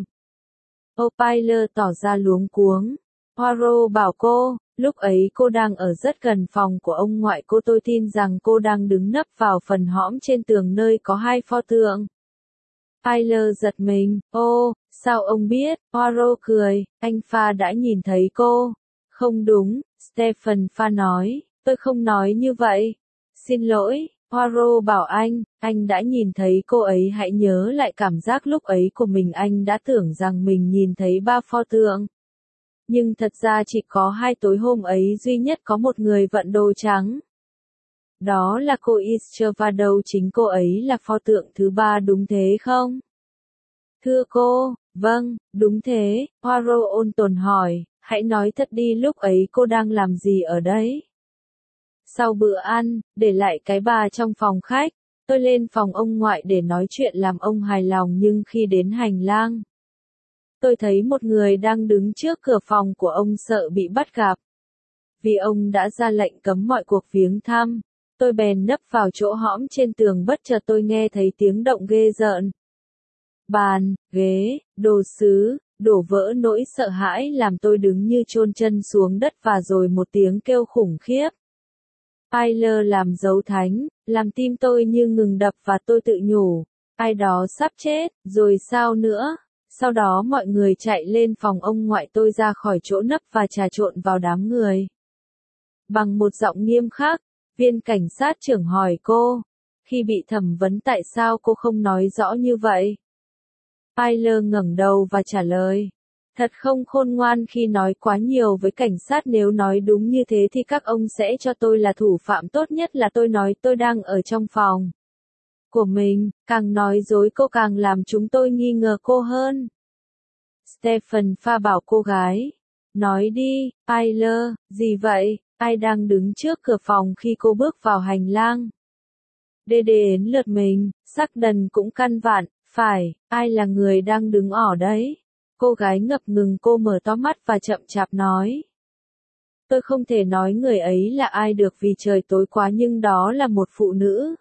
O'Pyler tỏ ra luống cuống. Poirot bảo cô, lúc ấy cô đang ở rất gần phòng của ông ngoại cô, tôi tin rằng cô đang đứng nấp vào phần hõm trên tường nơi có hai pho tượng. Tyler giật mình, ô, sao ông biết? Poirot cười, anh Pha đã nhìn thấy cô. Không đúng, Stephen Pha nói, tôi không nói như vậy. Xin lỗi, Poirot bảo anh, anh đã nhìn thấy cô ấy, hãy nhớ lại cảm giác lúc ấy của mình, anh đã tưởng rằng mình nhìn thấy ba pho tượng. Nhưng thật ra chỉ có hai, tối hôm ấy duy nhất có một người vận đồ trắng. Đó là cô Easter và đâu chính cô ấy là pho tượng thứ ba, đúng thế không? Thưa cô, vâng, đúng thế. Poirot ôn tồn hỏi, hãy nói thật đi, lúc ấy cô đang làm gì ở đấy? Sau bữa ăn, để lại cái bà trong phòng khách, tôi lên phòng ông ngoại để nói chuyện làm ông hài lòng, nhưng khi đến hành lang, tôi thấy một người đang đứng trước cửa phòng của ông, sợ bị bắt gặp. Vì ông đã ra lệnh cấm mọi cuộc viếng thăm, tôi bèn nấp vào chỗ hõm trên tường, bất chợt tôi nghe thấy tiếng động ghê rợn. Bàn, ghế, đồ sứ, đổ vỡ, nỗi sợ hãi làm tôi đứng như chôn chân xuống đất, và rồi một tiếng kêu khủng khiếp. Tyler làm dấu thánh, làm tim tôi như ngừng đập và tôi tự nhủ, ai đó sắp chết, rồi sao nữa? Sau đó mọi người chạy lên phòng ông ngoại, tôi ra khỏi chỗ nấp và trà trộn vào đám người. Bằng một giọng nghiêm khắc, viên cảnh sát trưởng hỏi cô, khi bị thẩm vấn tại sao cô không nói rõ như vậy? Tyler ngẩng đầu và trả lời, thật không khôn ngoan khi nói quá nhiều với cảnh sát, nếu nói đúng như thế thì các ông sẽ cho tôi là thủ phạm, tốt nhất là tôi nói tôi đang ở trong phòng của mình, càng nói dối cô càng làm chúng tôi nghi ngờ cô hơn. Stephen Pha bảo cô gái, nói đi, Tyler, gì vậy, ai đang đứng trước cửa phòng khi cô bước vào hành lang? Đê đến lượt mình, Sheldon cũng căn vặn, phải, ai là người đang đứng ở đấy? Cô gái ngập ngừng, cô mở to mắt và chậm chạp nói. Tôi không thể nói người ấy là ai được vì trời tối quá, nhưng đó là một phụ nữ.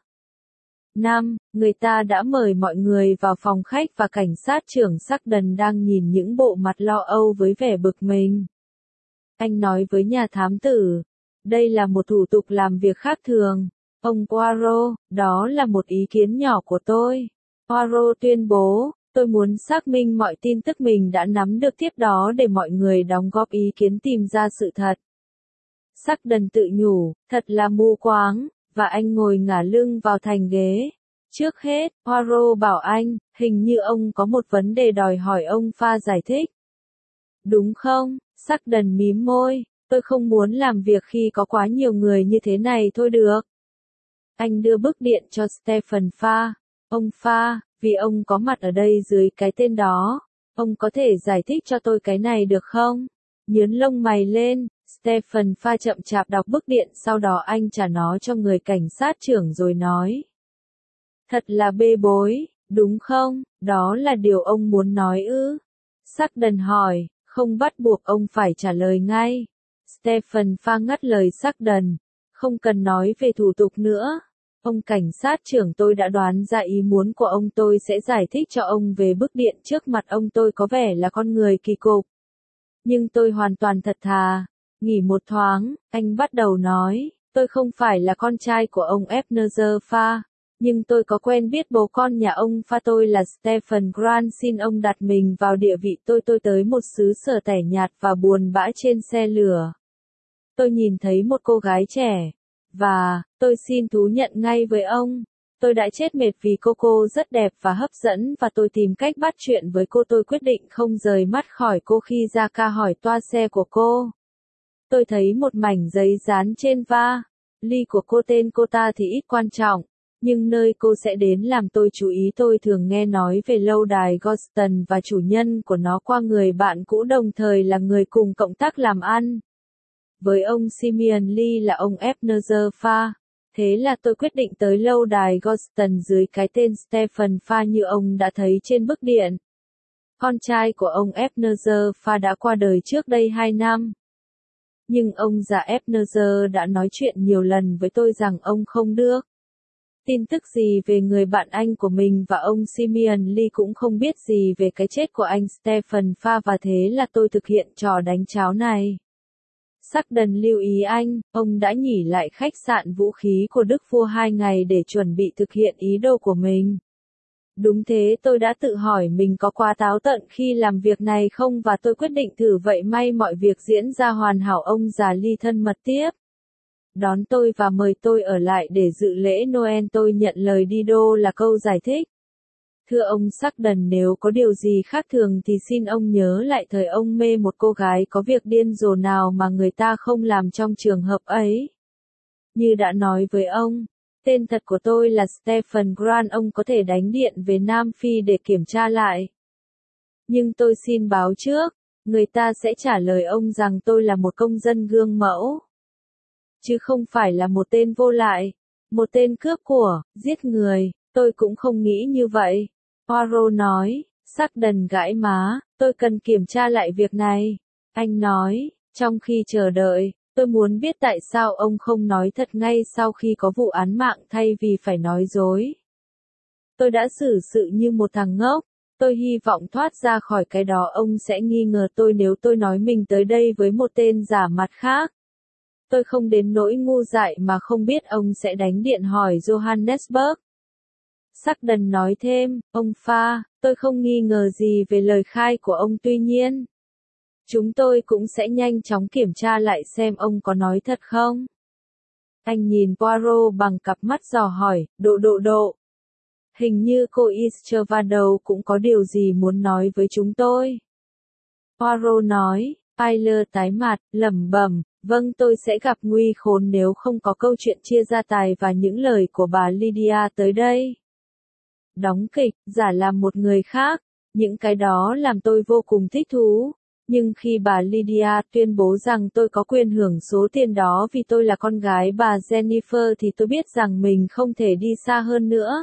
Năm, người ta đã mời mọi người vào phòng khách và cảnh sát trưởng Sheldon đang nhìn những bộ mặt lo âu với vẻ bực mình. Anh nói với nhà thám tử, đây là một thủ tục làm việc khác thường. Ông Poirot, đó là một ý kiến nhỏ của tôi. Poirot tuyên bố, tôi muốn xác minh mọi tin tức mình đã nắm được tiếp đó để mọi người đóng góp ý kiến tìm ra sự thật. Sheldon tự nhủ, thật là mù quáng, và anh ngồi ngả lưng vào thành ghế. Trước hết, Poirot bảo anh, hình như ông có một vấn đề đòi hỏi ông Pha giải thích. Đúng không? Sheldon mím môi, tôi không muốn làm việc khi có quá nhiều người như thế này thôi được. Anh đưa bức điện cho Stephen Pha. Ông Pha, vì ông có mặt ở đây dưới cái tên đó, ông có thể giải thích cho tôi cái này được không? Nhướng lông mày lên, Stephen Pha chậm chạp đọc bức điện, sau đó anh trả nó cho người cảnh sát trưởng rồi nói. Thật là bê bối, đúng không? Đó là điều ông muốn nói ư? Sheldon hỏi, không bắt buộc ông phải trả lời ngay. Stephen Pha ngắt lời Sheldon, không cần nói về thủ tục nữa. Ông cảnh sát trưởng, tôi đã đoán ra ý muốn của ông, tôi sẽ giải thích cho ông về bức điện. Trước mặt ông tôi có vẻ là con người kỳ cục, nhưng tôi hoàn toàn thật thà. Nghỉ một thoáng, anh bắt đầu nói, tôi không phải là con trai của ông Ebenezer Pha, nhưng tôi có quen biết bố con nhà ông Pha, tôi là Stephen Grant, xin ông đặt mình vào địa vị tôi. Tôi tới một xứ sở tẻ nhạt và buồn bã trên xe lửa. Tôi nhìn thấy một cô gái trẻ, và, tôi xin thú nhận ngay với ông, Tôi đã chết mệt vì cô cô rất đẹp và hấp dẫn và tôi tìm cách bắt chuyện với cô. Tôi quyết định không rời mắt khỏi cô khi ra ca hỏi toa xe của cô. Tôi thấy một mảnh giấy dán trên va li của cô, tên cô ta thì ít quan trọng, nhưng nơi cô sẽ đến làm tôi chú ý. Tôi thường nghe nói về lâu đài Goston và chủ nhân của nó qua người bạn cũ đồng thời là người cùng cộng tác làm ăn. Với ông Simeon Lee là ông Ebenezer Pha. Thế là tôi quyết định tới lâu đài Goston dưới cái tên Stephen Pha như ông đã thấy trên bức điện. Con trai của ông Ebenezer Pha đã qua đời trước đây hai năm. Nhưng ông già Ebenezer đã nói chuyện nhiều lần với tôi rằng ông không được tin tức gì về người bạn anh của mình và ông Simeon Lee cũng không biết gì về cái chết của anh Stephen Pha, và thế là tôi thực hiện trò đánh cháo này. Sugden lưu ý anh, ông đã nghỉ lại khách sạn vũ khí của Đức Vua hai ngày để chuẩn bị thực hiện ý đồ của mình. Đúng thế, tôi đã tự hỏi mình có quá táo tợn khi làm việc này không, và tôi quyết định thử vậy. May mọi việc diễn ra hoàn hảo. Ông già Lee thân mật tiếp đón tôi và mời tôi ở lại để dự lễ Noel. Tôi nhận lời đi đô là câu giải thích. Thưa ông Sugden, nếu có điều gì khác thường thì xin ông nhớ lại thời ông mê một cô gái. Có việc điên rồ nào mà người ta không làm trong trường hợp ấy? Như đã nói với ông, tên thật của tôi là Stephen Grant. Ông có thể đánh điện về Nam Phi để kiểm tra lại. Nhưng tôi xin báo trước, người ta sẽ trả lời ông rằng tôi là một công dân gương mẫu, chứ không phải là một tên vô lại, một tên cướp của, giết người. Tôi cũng không nghĩ như vậy, Poirot nói. Sugden gãi má, tôi cần kiểm tra lại việc này. Anh nói, trong khi chờ đợi, tôi muốn biết tại sao ông không nói thật ngay sau khi có vụ án mạng thay vì phải nói dối. Tôi đã xử sự như một thằng ngốc. Tôi hy vọng thoát ra khỏi cái đó. Ông sẽ nghi ngờ tôi nếu tôi nói mình tới đây với một tên giả mặt khác. Tôi không đến nỗi ngu dại mà không biết ông sẽ đánh điện hỏi Johannesburg. Sugden nói thêm, ông Pha, tôi không nghi ngờ gì về lời khai của ông, tuy nhiên, chúng tôi cũng sẽ nhanh chóng kiểm tra lại xem ông có nói thật không. Anh nhìn Poirot bằng cặp mắt dò hỏi, độ độ độ. Hình như cô Eastervado cũng có điều gì muốn nói với chúng tôi. Poirot nói. Tyler tái mặt, lẩm bẩm, vâng, tôi sẽ gặp nguy khốn nếu không có câu chuyện chia gia tài và những lời của bà Lydia tới đây. Đóng kịch, giả làm một người khác, những cái đó làm tôi vô cùng thích thú. Nhưng khi bà Lydia tuyên bố rằng tôi có quyền hưởng số tiền đó vì tôi là con gái bà Jennifer thì tôi biết rằng mình không thể đi xa hơn nữa.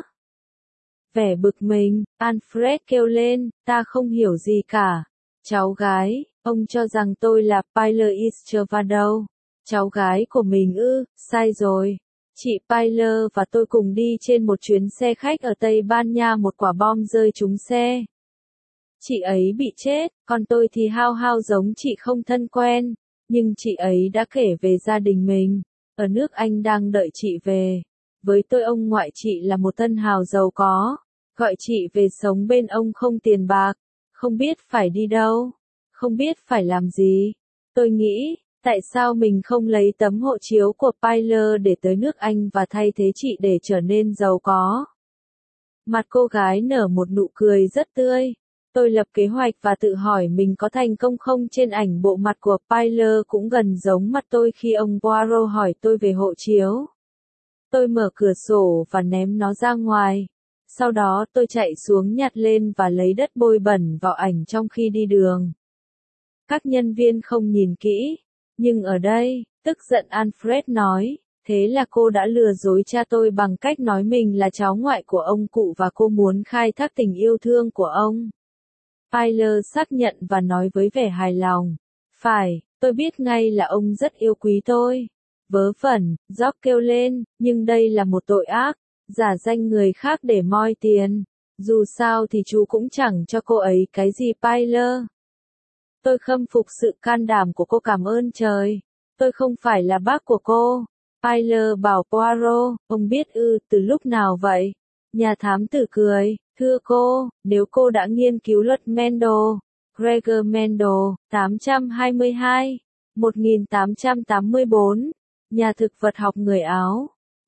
Vẻ bực mình, Alfred kêu lên, ta không hiểu gì cả. Cháu gái, ông cho rằng tôi là Pilar Eastervado. Cháu gái của mình ư, sai rồi. Chị Pilar và tôi cùng đi trên một chuyến xe khách ở Tây Ban Nha, một quả bom rơi trúng xe. Chị ấy bị chết, còn tôi thì hao hao giống chị không thân quen. Nhưng chị ấy đã kể về gia đình mình, ở nước Anh đang đợi chị về. Với tôi ông ngoại chị là một tân hào giàu có, gọi chị về sống bên ông không tiền bạc, không biết phải đi đâu, không biết phải làm gì. Tôi nghĩ, tại sao mình không lấy tấm hộ chiếu của Pilar để tới nước Anh và thay thế chị để trở nên giàu có. Mặt cô gái nở một nụ cười rất tươi. Tôi lập kế hoạch và tự hỏi mình có thành công không. Trên ảnh bộ mặt của Pilar cũng gần giống mặt tôi khi ông Poirot hỏi tôi về hộ chiếu. Tôi mở cửa sổ và ném nó ra ngoài. Sau đó tôi chạy xuống nhặt lên và lấy đất bôi bẩn vào ảnh trong khi đi đường. Các nhân viên không nhìn kỹ. Nhưng ở đây, tức giận Alfred nói, thế là cô đã lừa dối cha tôi bằng cách nói mình là cháu ngoại của ông cụ và cô muốn khai thác tình yêu thương của ông. Pilar xác nhận và nói với vẻ hài lòng. Phải, tôi biết ngay là ông rất yêu quý tôi. Vớ vẩn, George kêu lên, nhưng đây là một tội ác, giả danh người khác để moi tiền. Dù sao thì chú cũng chẳng cho cô ấy cái gì. Pilar. Tôi khâm phục sự can đảm của cô, cảm ơn trời. Tôi không phải là bác của cô. Pilar bảo Poirot, ông biết ư, từ lúc nào vậy? Nhà thám tử cười, thưa cô, nếu cô đã nghiên cứu luật Mendel, Gregor Mendel, tám trăm hai mươi hai, một nghìn tám trăm tám mươi bốn, nhà thực vật học người Áo,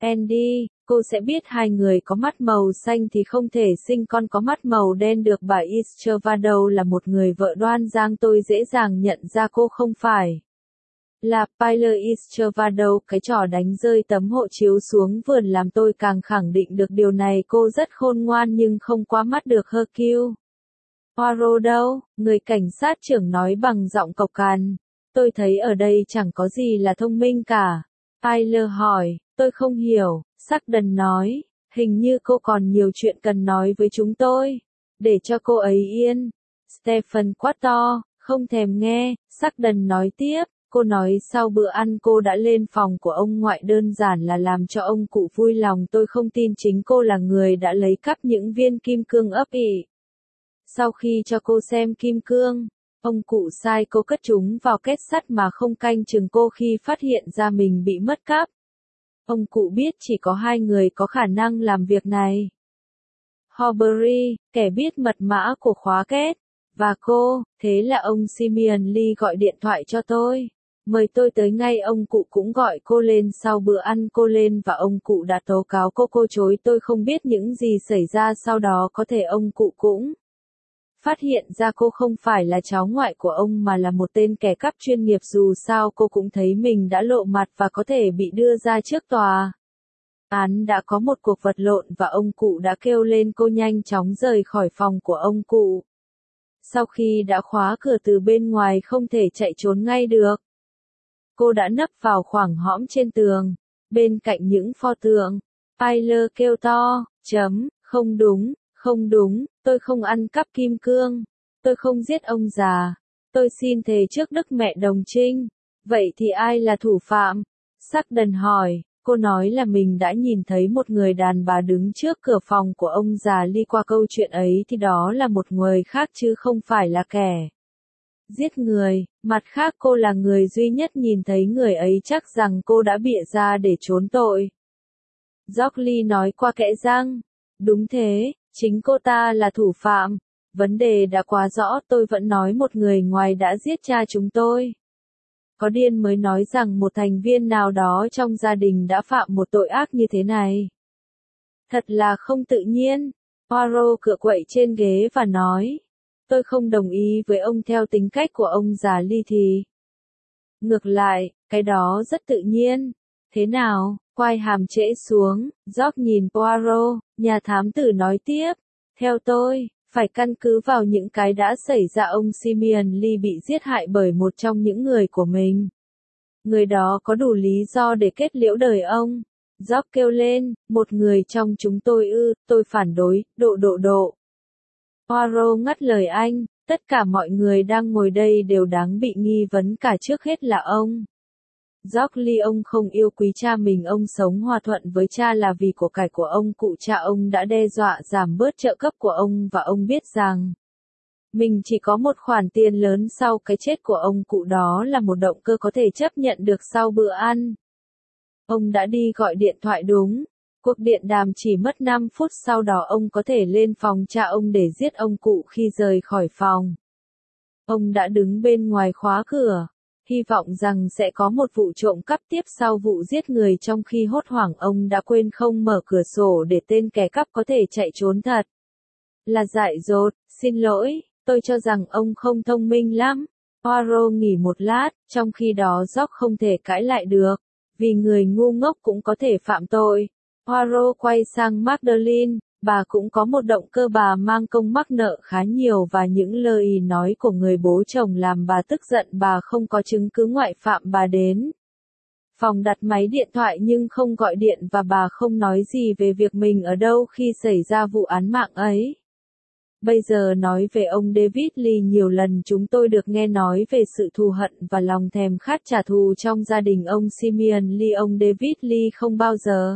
Andy, cô sẽ biết hai người có mắt màu xanh thì không thể sinh con có mắt màu đen được. Bà Eastervado là một người vợ đoan trang, tôi dễ dàng nhận ra cô không phải là Pilar Eastervado. Cái trò đánh rơi tấm hộ chiếu xuống vườn làm tôi càng khẳng định được điều này. Cô rất khôn ngoan nhưng không qua mắt được Hercule Poirot đâu, người cảnh sát trưởng nói bằng giọng cộc cằn. Tôi thấy ở đây chẳng có gì là thông minh cả. Pilar hỏi, tôi không hiểu. Sagden nói, hình như cô còn nhiều chuyện cần nói với chúng tôi. Để cho cô ấy yên. Stephen quát to, không thèm nghe. Sagden nói tiếp, cô nói sau bữa ăn cô đã lên phòng của ông ngoại đơn giản là làm cho ông cụ vui lòng. Tôi không tin chính cô là người đã lấy cắp những viên kim cương ấp ỉ. Sau khi cho cô xem kim cương, ông cụ sai cô cất chúng vào két sắt mà không canh chừng cô khi phát hiện ra mình bị mất cắp. Ông cụ biết chỉ có hai người có khả năng làm việc này. Horbury, kẻ biết mật mã của khóa két, và cô. Thế là ông Simeon Lee gọi điện thoại cho tôi. Mời tôi tới ngay. Ông cụ cũng gọi cô lên sau bữa ăn. Cô lên và ông cụ đã tố cáo cô. Cô chối tôi không biết những gì xảy ra sau đó. Có thể ông cụ cũng phát hiện ra cô không phải là cháu ngoại của ông mà là một tên kẻ cắp chuyên nghiệp. Dù sao cô cũng thấy mình đã lộ mặt và có thể bị đưa ra trước tòa án. Đã có một cuộc vật lộn và ông cụ đã kêu lên cô nhanh chóng rời khỏi phòng của ông cụ. Sau khi đã khóa cửa từ bên ngoài không thể chạy trốn ngay được. Cô đã nấp vào khoảng hõm trên tường, bên cạnh những pho tượng. Pilar kêu to, chấm, không đúng, không đúng, tôi không ăn cắp kim cương. Tôi không giết ông già. Tôi xin thề trước Đức Mẹ Đồng Trinh. Vậy thì ai là thủ phạm? Sagden hỏi. Cô nói là mình đã nhìn thấy một người đàn bà đứng trước cửa phòng của ông già Lee. Qua câu chuyện ấy thì đó là một người khác chứ không phải là kẻ giết người. Mặt khác cô là người duy nhất nhìn thấy người ấy, chắc rằng cô đã bịa ra để trốn tội. George Lee nói qua kẽ răng. Đúng thế, chính cô ta là thủ phạm. Vấn đề đã quá rõ. Tôi vẫn nói một người ngoài đã giết cha chúng tôi. Có điên mới nói rằng một thành viên nào đó trong gia đình đã phạm một tội ác như thế này. Thật là không tự nhiên. Poirot cựa quậy trên ghế và nói. Tôi không đồng ý với ông. Theo tính cách của ông già Lee thì ngược lại, cái đó rất tự nhiên. Thế nào? Quai hàm trễ xuống, George nhìn Poirot, nhà thám tử nói tiếp. Theo tôi, phải căn cứ vào những cái đã xảy ra. Ông Simeon Lee bị giết hại bởi một trong những người của mình. Người đó có đủ lý do để kết liễu đời ông. George kêu lên, một người trong chúng tôi ư, tôi phản đối, độ độ độ. Poirot ngắt lời anh, tất cả mọi người đang ngồi đây đều đáng bị nghi vấn cả, trước hết là ông. George Lee, ông không yêu quý cha mình. Ông sống hòa thuận với cha là vì của cải của ông cụ. Cha ông đã đe dọa giảm bớt trợ cấp của ông và ông biết rằng mình chỉ có một khoản tiền lớn sau cái chết của ông cụ. Đó là một động cơ có thể chấp nhận được. Sau bữa ăn, ông đã đi gọi điện thoại đúng. Cuộc điện đàm chỉ mất năm phút, sau đó ông có thể lên phòng cha ông để giết ông cụ. Khi rời khỏi phòng, ông đã đứng bên ngoài khóa cửa, hy vọng rằng sẽ có một vụ trộm cắp tiếp sau vụ giết người. Trong khi hốt hoảng, ông đã quên không mở cửa sổ để tên kẻ cắp có thể chạy trốn. Thật là dại dột. Xin lỗi, tôi cho rằng ông không thông minh lắm. Poirot nghỉ một lát, trong khi đó George không thể cãi lại được, vì người ngu ngốc cũng có thể phạm tội. Poirot quay sang Magdalene. Bà cũng có một động cơ. Bà mang công mắc nợ khá nhiều và những lời nói của người bố chồng làm bà tức giận. Bà không có chứng cứ ngoại phạm. Bà đến phòng đặt máy điện thoại nhưng không gọi điện và bà không nói gì về việc mình ở đâu khi xảy ra vụ án mạng ấy. Bây giờ nói về ông David Lee, nhiều lần chúng tôi được nghe nói về sự thù hận và lòng thèm khát trả thù trong gia đình ông Simeon Lee. Ông David Lee không bao giờ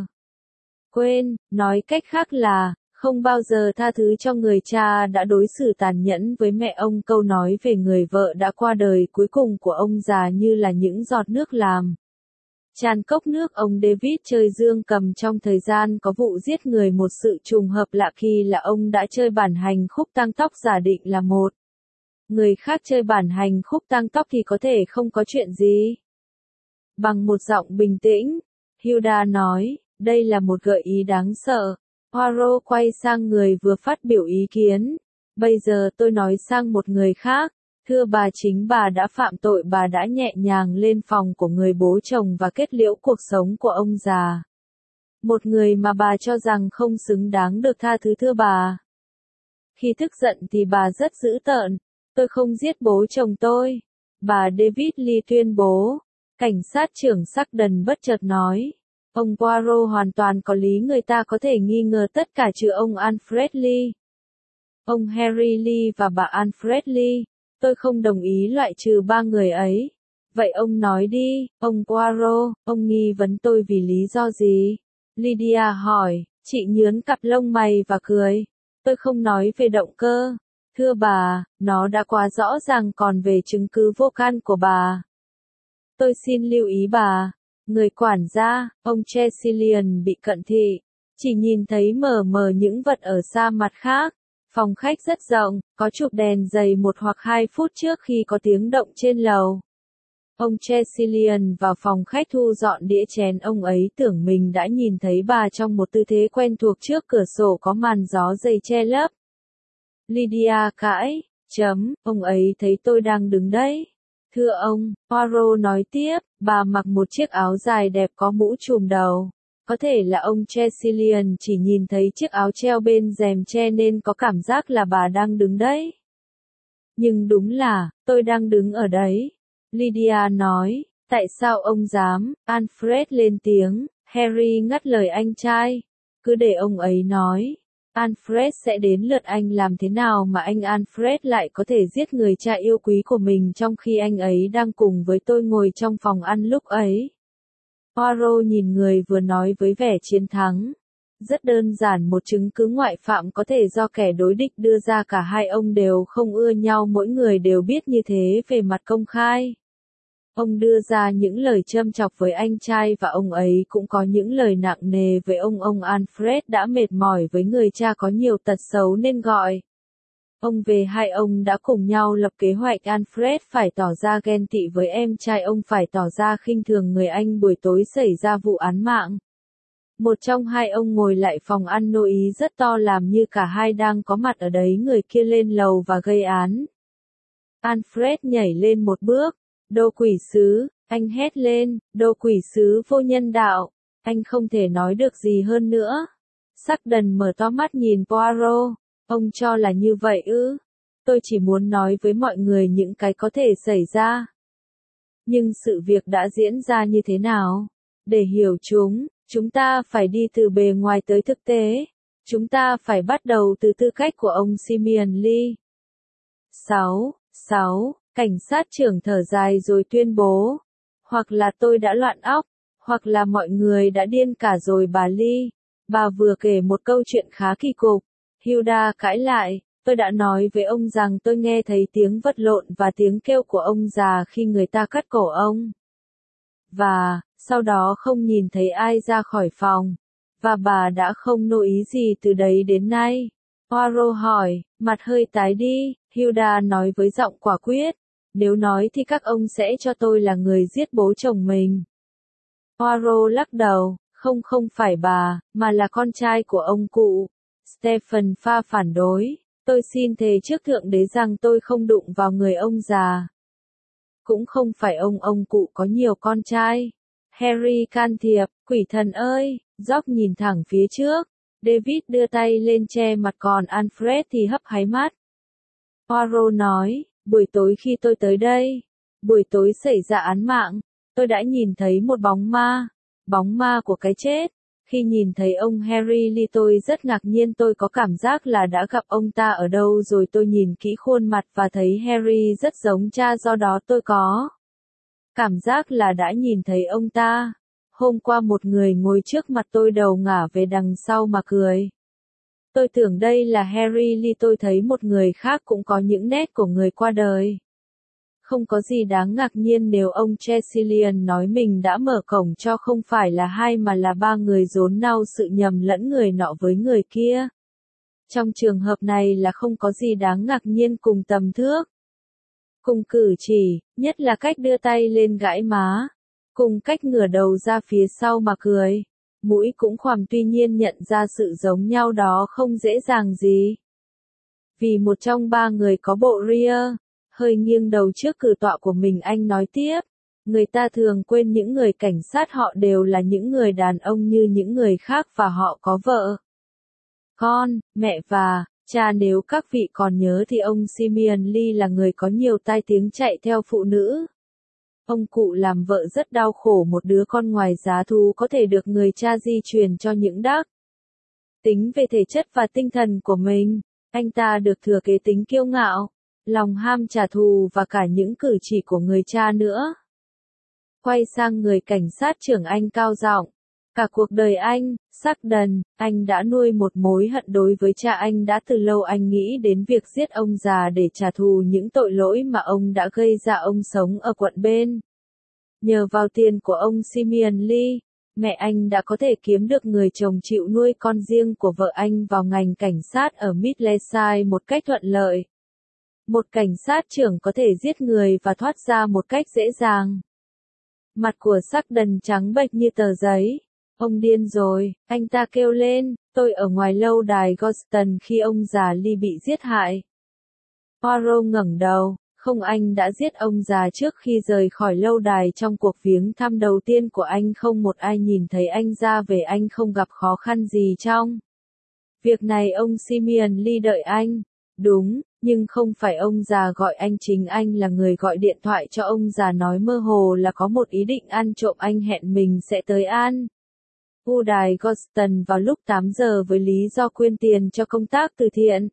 quên, nói cách khác là, không bao giờ tha thứ cho người cha đã đối xử tàn nhẫn với mẹ ông. Câu nói về người vợ đã qua đời cuối cùng của ông già như là những giọt nước làm tràn cốc nước. Ông David chơi dương cầm trong thời gian có vụ giết người. Một sự trùng hợp lạ kỳ là ông đã chơi bản hành khúc tăng tóc. Giả định là một người khác chơi bản hành khúc tăng tóc thì có thể không có chuyện gì. Bằng một giọng bình tĩnh, Hilda nói, Đây là một gợi ý đáng sợ. Poirot quay sang người vừa phát biểu ý kiến. Bây giờ tôi nói sang một người khác. Thưa bà, chính bà đã phạm tội, bà đã nhẹ nhàng lên phòng của người bố chồng và kết liễu cuộc sống của ông già. Một người mà bà cho rằng không xứng đáng được tha thứ. Thưa bà. Khi tức giận thì bà rất dữ tợn. Tôi không giết bố chồng tôi. Bà David Lee tuyên bố. Cảnh sát trưởng Sheldon bất chợt nói. Ông Poirot hoàn toàn có lý, người ta có thể nghi ngờ tất cả trừ ông Alfred Lee. Ông Harry Lee và bà Alfred Lee. Tôi không đồng ý loại trừ ba người ấy. Vậy ông nói đi, ông Poirot, ông nghi vấn tôi vì lý do gì? Lydia hỏi, chị nhướng cặp lông mày và cười. Tôi không nói về động cơ. Thưa bà, nó đã quá rõ ràng, còn về chứng cứ vô can của bà. Tôi xin lưu ý bà. Người quản gia, ông Tressilian bị cận thị. Chỉ nhìn thấy mờ mờ những vật ở xa. Mặt khác, phòng khách rất rộng, có chụp đèn dày một hoặc hai phút trước khi có tiếng động trên lầu. Ông Tressilian vào phòng khách thu dọn đĩa chén, ông ấy tưởng mình đã nhìn thấy bà trong một tư thế quen thuộc trước cửa sổ có màn gió dày che lấp. Lydia cãi, chấm, ông ấy thấy tôi đang đứng đấy. Thưa ông, Poirot nói tiếp, bà mặc một chiếc áo dài đẹp có mũ trùm đầu. Có thể là ông Tressilian chỉ nhìn thấy chiếc áo treo bên rèm che nên có cảm giác là bà đang đứng đấy. Nhưng đúng là, tôi đang đứng ở đấy. Lydia nói, tại sao ông dám? Alfred lên tiếng. Harry ngắt lời anh trai. Cứ để ông ấy nói. Alfred sẽ đến lượt anh. Làm thế nào mà anh Alfred lại có thể giết người cha yêu quý của mình trong khi anh ấy đang cùng với tôi ngồi trong phòng ăn lúc ấy? Poirot nhìn người vừa nói với vẻ chiến thắng. Rất đơn giản, một chứng cứ ngoại phạm có thể do kẻ đối địch đưa ra, cả hai ông đều không ưa nhau, mỗi người đều biết như thế về mặt công khai. Ông đưa ra những lời châm chọc với anh trai và ông ấy cũng có những lời nặng nề với ông. Ông Alfred đã mệt mỏi với người cha có nhiều tật xấu nên gọi ông về. Hai ông đã cùng nhau lập kế hoạch. Alfred phải tỏ ra ghen tị với em trai, ông phải tỏ ra khinh thường người anh. Buổi tối xảy ra vụ án mạng, một trong hai ông ngồi lại phòng ăn nội ý rất to làm như cả hai đang có mặt ở đấy. Người kia lên lầu và gây án. Alfred nhảy lên một bước. Đồ quỷ sứ, anh hét lên, đồ quỷ sứ vô nhân đạo. Anh không thể nói được gì hơn nữa. Sheldon mở to mắt nhìn Poirot. Ông cho là như vậy ư? Tôi chỉ muốn nói với mọi người những cái có thể xảy ra. Nhưng sự việc đã diễn ra như thế nào? Để hiểu chúng, chúng ta phải đi từ bề ngoài tới thực tế. Chúng ta phải bắt đầu từ tư cách của ông Simeon Lee. sáu. sáu. Cảnh sát trưởng thở dài rồi tuyên bố. Hoặc là tôi đã loạn óc, hoặc là mọi người đã điên cả rồi. Bà Lee, bà vừa kể một câu chuyện khá kỳ cục. Hilda cãi lại, tôi đã nói với ông rằng tôi nghe thấy tiếng vật lộn và tiếng kêu của ông già khi người ta cắt cổ ông. Và, sau đó không nhìn thấy ai ra khỏi phòng. Và bà đã không nội ý gì từ đấy đến nay. Poirot hỏi, mặt hơi tái đi. Hilda nói với giọng quả quyết. Nếu nói thì các ông sẽ cho tôi là người giết bố chồng mình. Poirot lắc đầu, không không phải bà, mà là con trai của ông cụ. Stephen pha phản đối, tôi xin thề trước Thượng Đế rằng tôi không đụng vào người ông già. Cũng không phải ông ông cụ có nhiều con trai. Harry can thiệp, quỷ thần ơi, George nhìn thẳng phía trước. David đưa tay lên che mặt, còn Alfred thì hấp háy mắt. Poirot nói, buổi tối khi tôi tới đây, buổi tối xảy ra án mạng, tôi đã nhìn thấy một bóng ma, bóng ma của cái chết. Khi nhìn thấy ông Harry Lee tôi rất ngạc nhiên, tôi có cảm giác là đã gặp ông ta ở đâu rồi. Tôi nhìn kỹ khuôn mặt và thấy Harry rất giống cha, do đó tôi có cảm giác là đã nhìn thấy ông ta. Hôm qua một người ngồi trước mặt tôi đầu ngả về đằng sau mà cười. Tôi tưởng đây là Harry Lee, tôi thấy một người khác cũng có những nét của người qua đời. Không có gì đáng ngạc nhiên nếu ông Tressilian nói mình đã mở cổng cho không phải là hai mà là ba người rốn nau sự nhầm lẫn người nọ với người kia. Trong trường hợp này là không có gì đáng ngạc nhiên, cùng tầm thước, cùng cử chỉ, nhất là cách đưa tay lên gãi má, cùng cách ngửa đầu ra phía sau mà cười. mũi cũng khoằm, tuy nhiên nhận ra sự giống nhau đó không dễ dàng gì. Vì một trong ba người có bộ rear, hơi nghiêng đầu trước cử tọa của mình, anh nói tiếp. Người ta thường quên những người cảnh sát họ đều là những người đàn ông như những người khác và họ có vợ, con, mẹ và cha. Nếu các vị còn nhớ thì ông Simeon Lee là người có nhiều tai tiếng chạy theo phụ nữ. Ông cụ làm vợ rất đau khổ một đứa con ngoài giá thú có thể được người cha di truyền cho những đặc tính về thể chất và tinh thần của mình. Anh ta được thừa kế tính kiêu ngạo, lòng ham trả thù và cả những cử chỉ của người cha nữa. Quay sang người cảnh sát trưởng, anh cao giọng. Cả cuộc đời anh, Sheldon, anh đã nuôi một mối hận đối với cha anh. Đã từ lâu anh nghĩ đến việc giết ông già để trả thù những tội lỗi mà ông đã gây ra. Ông sống ở quận bên. Nhờ vào tiền của ông Simeon Lee, mẹ anh đã có thể kiếm được người chồng chịu nuôi con riêng của vợ anh vào ngành cảnh sát ở Middleside một cách thuận lợi. Một cảnh sát trưởng có thể giết người và thoát ra một cách dễ dàng. Mặt của Sheldon trắng bệch như tờ giấy. Ông điên rồi, anh ta kêu lên. Tôi ở ngoài lâu đài Goston khi ông già Lee bị giết hại. Poirot ngẩng đầu. Không, anh đã giết ông già trước khi rời khỏi lâu đài. Trong cuộc viếng thăm đầu tiên của anh, không một ai nhìn thấy anh ra về. Anh không gặp khó khăn gì trong việc này. Ông Simeon Lee đợi anh. Đúng, nhưng không phải ông già gọi anh, chính anh là người gọi điện thoại cho ông già, nói mơ hồ là có một ý định ăn trộm. Anh hẹn mình sẽ tới An U đài Goston vào lúc tám giờ với lý do quyên tiền cho công tác từ thiện.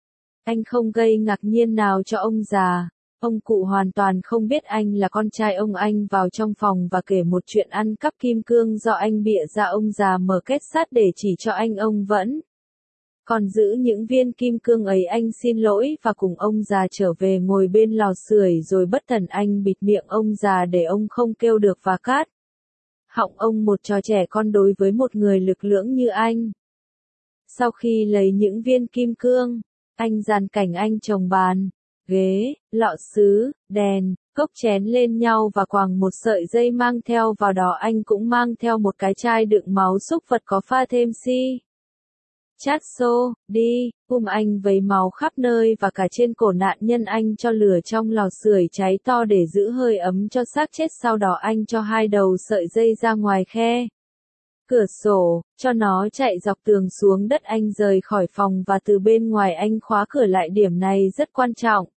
Anh không gây ngạc nhiên nào cho ông già. Ông cụ hoàn toàn không biết anh là con trai ông. Anh vào trong phòng và kể một chuyện ăn cắp kim cương do anh bịa ra. Ông già mở két sắt để chỉ cho anh. Ông vẫn còn giữ những viên kim cương ấy. Anh xin lỗi và cùng ông già trở về ngồi bên lò sưởi, rồi bất thần anh bịt miệng ông già để ông không kêu được và cắt họng ông. Một trò trẻ con đối với một người lực lưỡng như anh. Sau khi lấy những viên kim cương, anh dàn cảnh anh chồng bàn, ghế, lọ sứ, đèn, cốc chén lên nhau và quàng một sợi dây mang theo vào đó. Anh cũng mang theo một cái chai đựng máu súc vật có pha thêm si chát xô, đi, um anh vấy máu khắp nơi và cả trên cổ nạn nhân. Anh cho lửa trong lò sưởi cháy to để giữ hơi ấm cho xác chết. Sau đó anh cho hai đầu sợi dây ra ngoài khe cửa sổ, cho nó chạy dọc tường xuống đất. Anh rời khỏi phòng và từ bên ngoài anh khóa cửa lại. Điểm này rất quan trọng,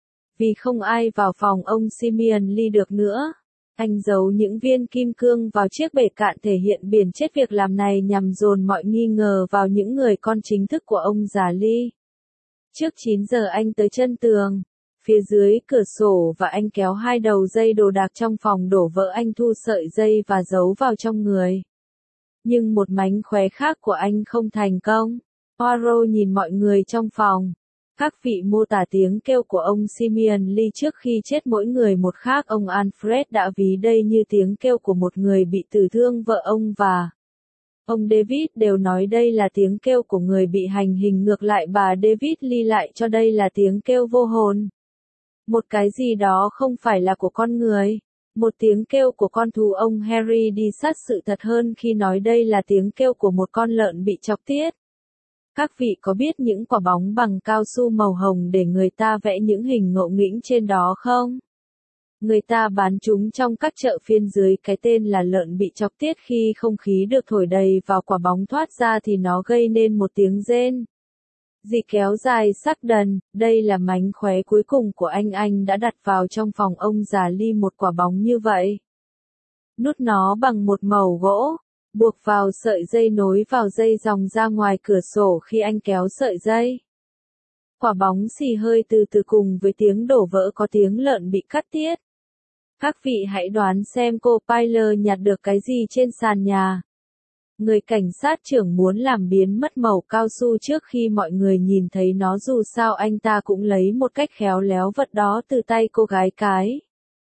vì không ai vào phòng ông Simeon Lee được nữa. Anh giấu những viên kim cương vào chiếc bể cạn thể hiện biển chết. Việc làm này nhằm dồn mọi nghi ngờ vào những người con chính thức của ông già Lee. Trước chín giờ anh tới chân tường, phía dưới cửa sổ, và anh kéo hai đầu dây đồ đạc trong phòng đổ vỡ. Anh thu sợi dây và giấu vào trong người. Nhưng một mánh khóe khác của anh không thành công. Poirot nhìn mọi người trong phòng. Các vị mô tả tiếng kêu của ông Simeon Lee trước khi chết mỗi người một khác. Ông Alfred đã ví đây như tiếng kêu của một người bị tử thương. Vợ ông và ông David đều nói đây là tiếng kêu của người bị hành hình. Ngược lại, bà David Lee lại cho đây là tiếng kêu vô hồn. Một cái gì đó không phải là của con người. Một tiếng kêu của con thú. Ông Harry đi sát sự thật hơn khi nói đây là tiếng kêu của một con lợn bị chọc tiết. Các vị có biết những quả bóng bằng cao su màu hồng để người ta vẽ những hình ngộ nghĩnh trên đó không? Người ta bán chúng trong các chợ phiên dưới cái tên là lợn bị chọc tiết. Khi không khí được thổi đầy vào quả bóng thoát ra thì nó gây nên một tiếng rên dị kéo dài. Sheldon, đây là mánh khóe cuối cùng của anh. Anh đã đặt vào trong phòng ông già Lee một quả bóng như vậy. Nút nó bằng một mẩu gỗ, buộc vào sợi dây nối vào dây dòng ra ngoài cửa sổ. Khi anh kéo sợi dây, quả bóng xì hơi từ từ cùng với tiếng đổ vỡ có tiếng lợn bị cắt tiết. Các vị hãy đoán xem cô Pilar nhặt được cái gì trên sàn nhà. Người cảnh sát trưởng muốn làm biến mất mẩu cao su trước khi mọi người nhìn thấy nó. Dù sao anh ta cũng lấy một cách khéo léo vật đó từ tay cô gái cái.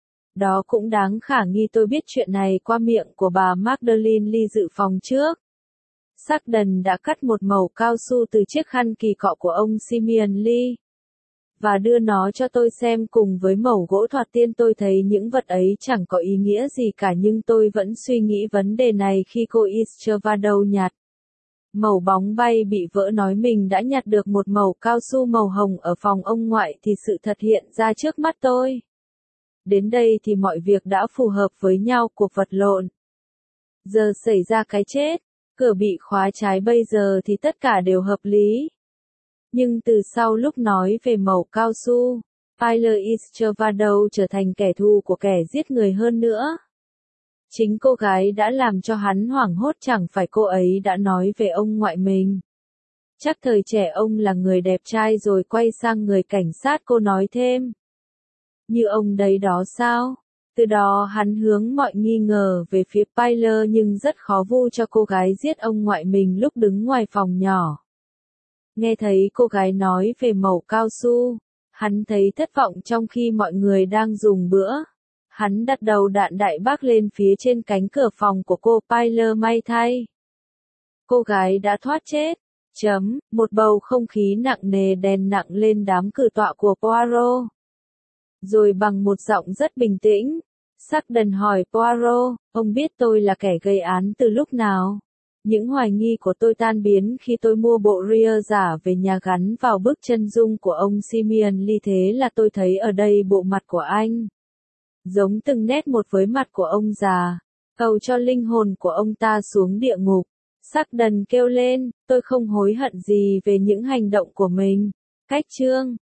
Đó cũng đáng khả nghi. Tôi biết chuyện này qua miệng của bà Magdalene Lee dự phòng trước. Sheldon đã cắt một mẩu cao su từ chiếc khăn kỳ cọ của ông Simeon Lee. và đưa nó cho tôi xem cùng với mẩu gỗ thoạt tiên tôi thấy những vật ấy chẳng có ý nghĩa gì cả nhưng tôi vẫn suy nghĩ vấn đề này khi cô Eastervado nhặt. Mẩu bóng bay bị vỡ nói mình đã nhặt được một mẩu cao su màu hồng ở phòng ông ngoại thì sự thật hiện ra trước mắt tôi. Đến đây thì mọi việc đã phù hợp với nhau cuộc vật lộn. Giờ xảy ra cái chết, cửa bị khóa trái bây giờ thì tất cả đều hợp lý. Nhưng từ sau lúc nói về mẩu cao su, Tyler Eastervado trở thành kẻ thù của kẻ giết người hơn nữa. Chính cô gái đã làm cho hắn hoảng hốt chẳng phải cô ấy đã nói về ông ngoại mình. Chắc thời trẻ ông là người đẹp trai rồi quay sang người cảnh sát cô nói thêm. Như ông đấy đó sao? Từ đó hắn hướng mọi nghi ngờ về phía Tyler nhưng rất khó vu cho cô gái giết ông ngoại mình lúc đứng ngoài phòng nhỏ. Nghe thấy cô gái nói về mẩu cao su, hắn thấy thất vọng trong khi mọi người đang dùng bữa. Hắn đặt đầu đạn đại bác lên phía trên cánh cửa phòng của cô Tyler may thay. Cô gái đã thoát chết. Chấm, một bầu không khí nặng nề đè nặng lên đám cử tọa của Poirot. Rồi bằng một giọng rất bình tĩnh, Sheldon hỏi Poirot, ông biết tôi là kẻ gây án từ lúc nào? Những hoài nghi của tôi tan biến khi tôi mua bộ ria giả về nhà gắn vào bức chân dung của ông Simeon Lee thế là tôi thấy ở đây bộ mặt của anh. Giống từng nét một với mặt của ông già, cầu cho linh hồn của ông ta xuống địa ngục. Sheldon kêu lên, tôi không hối hận gì về những hành động của mình. Cách chương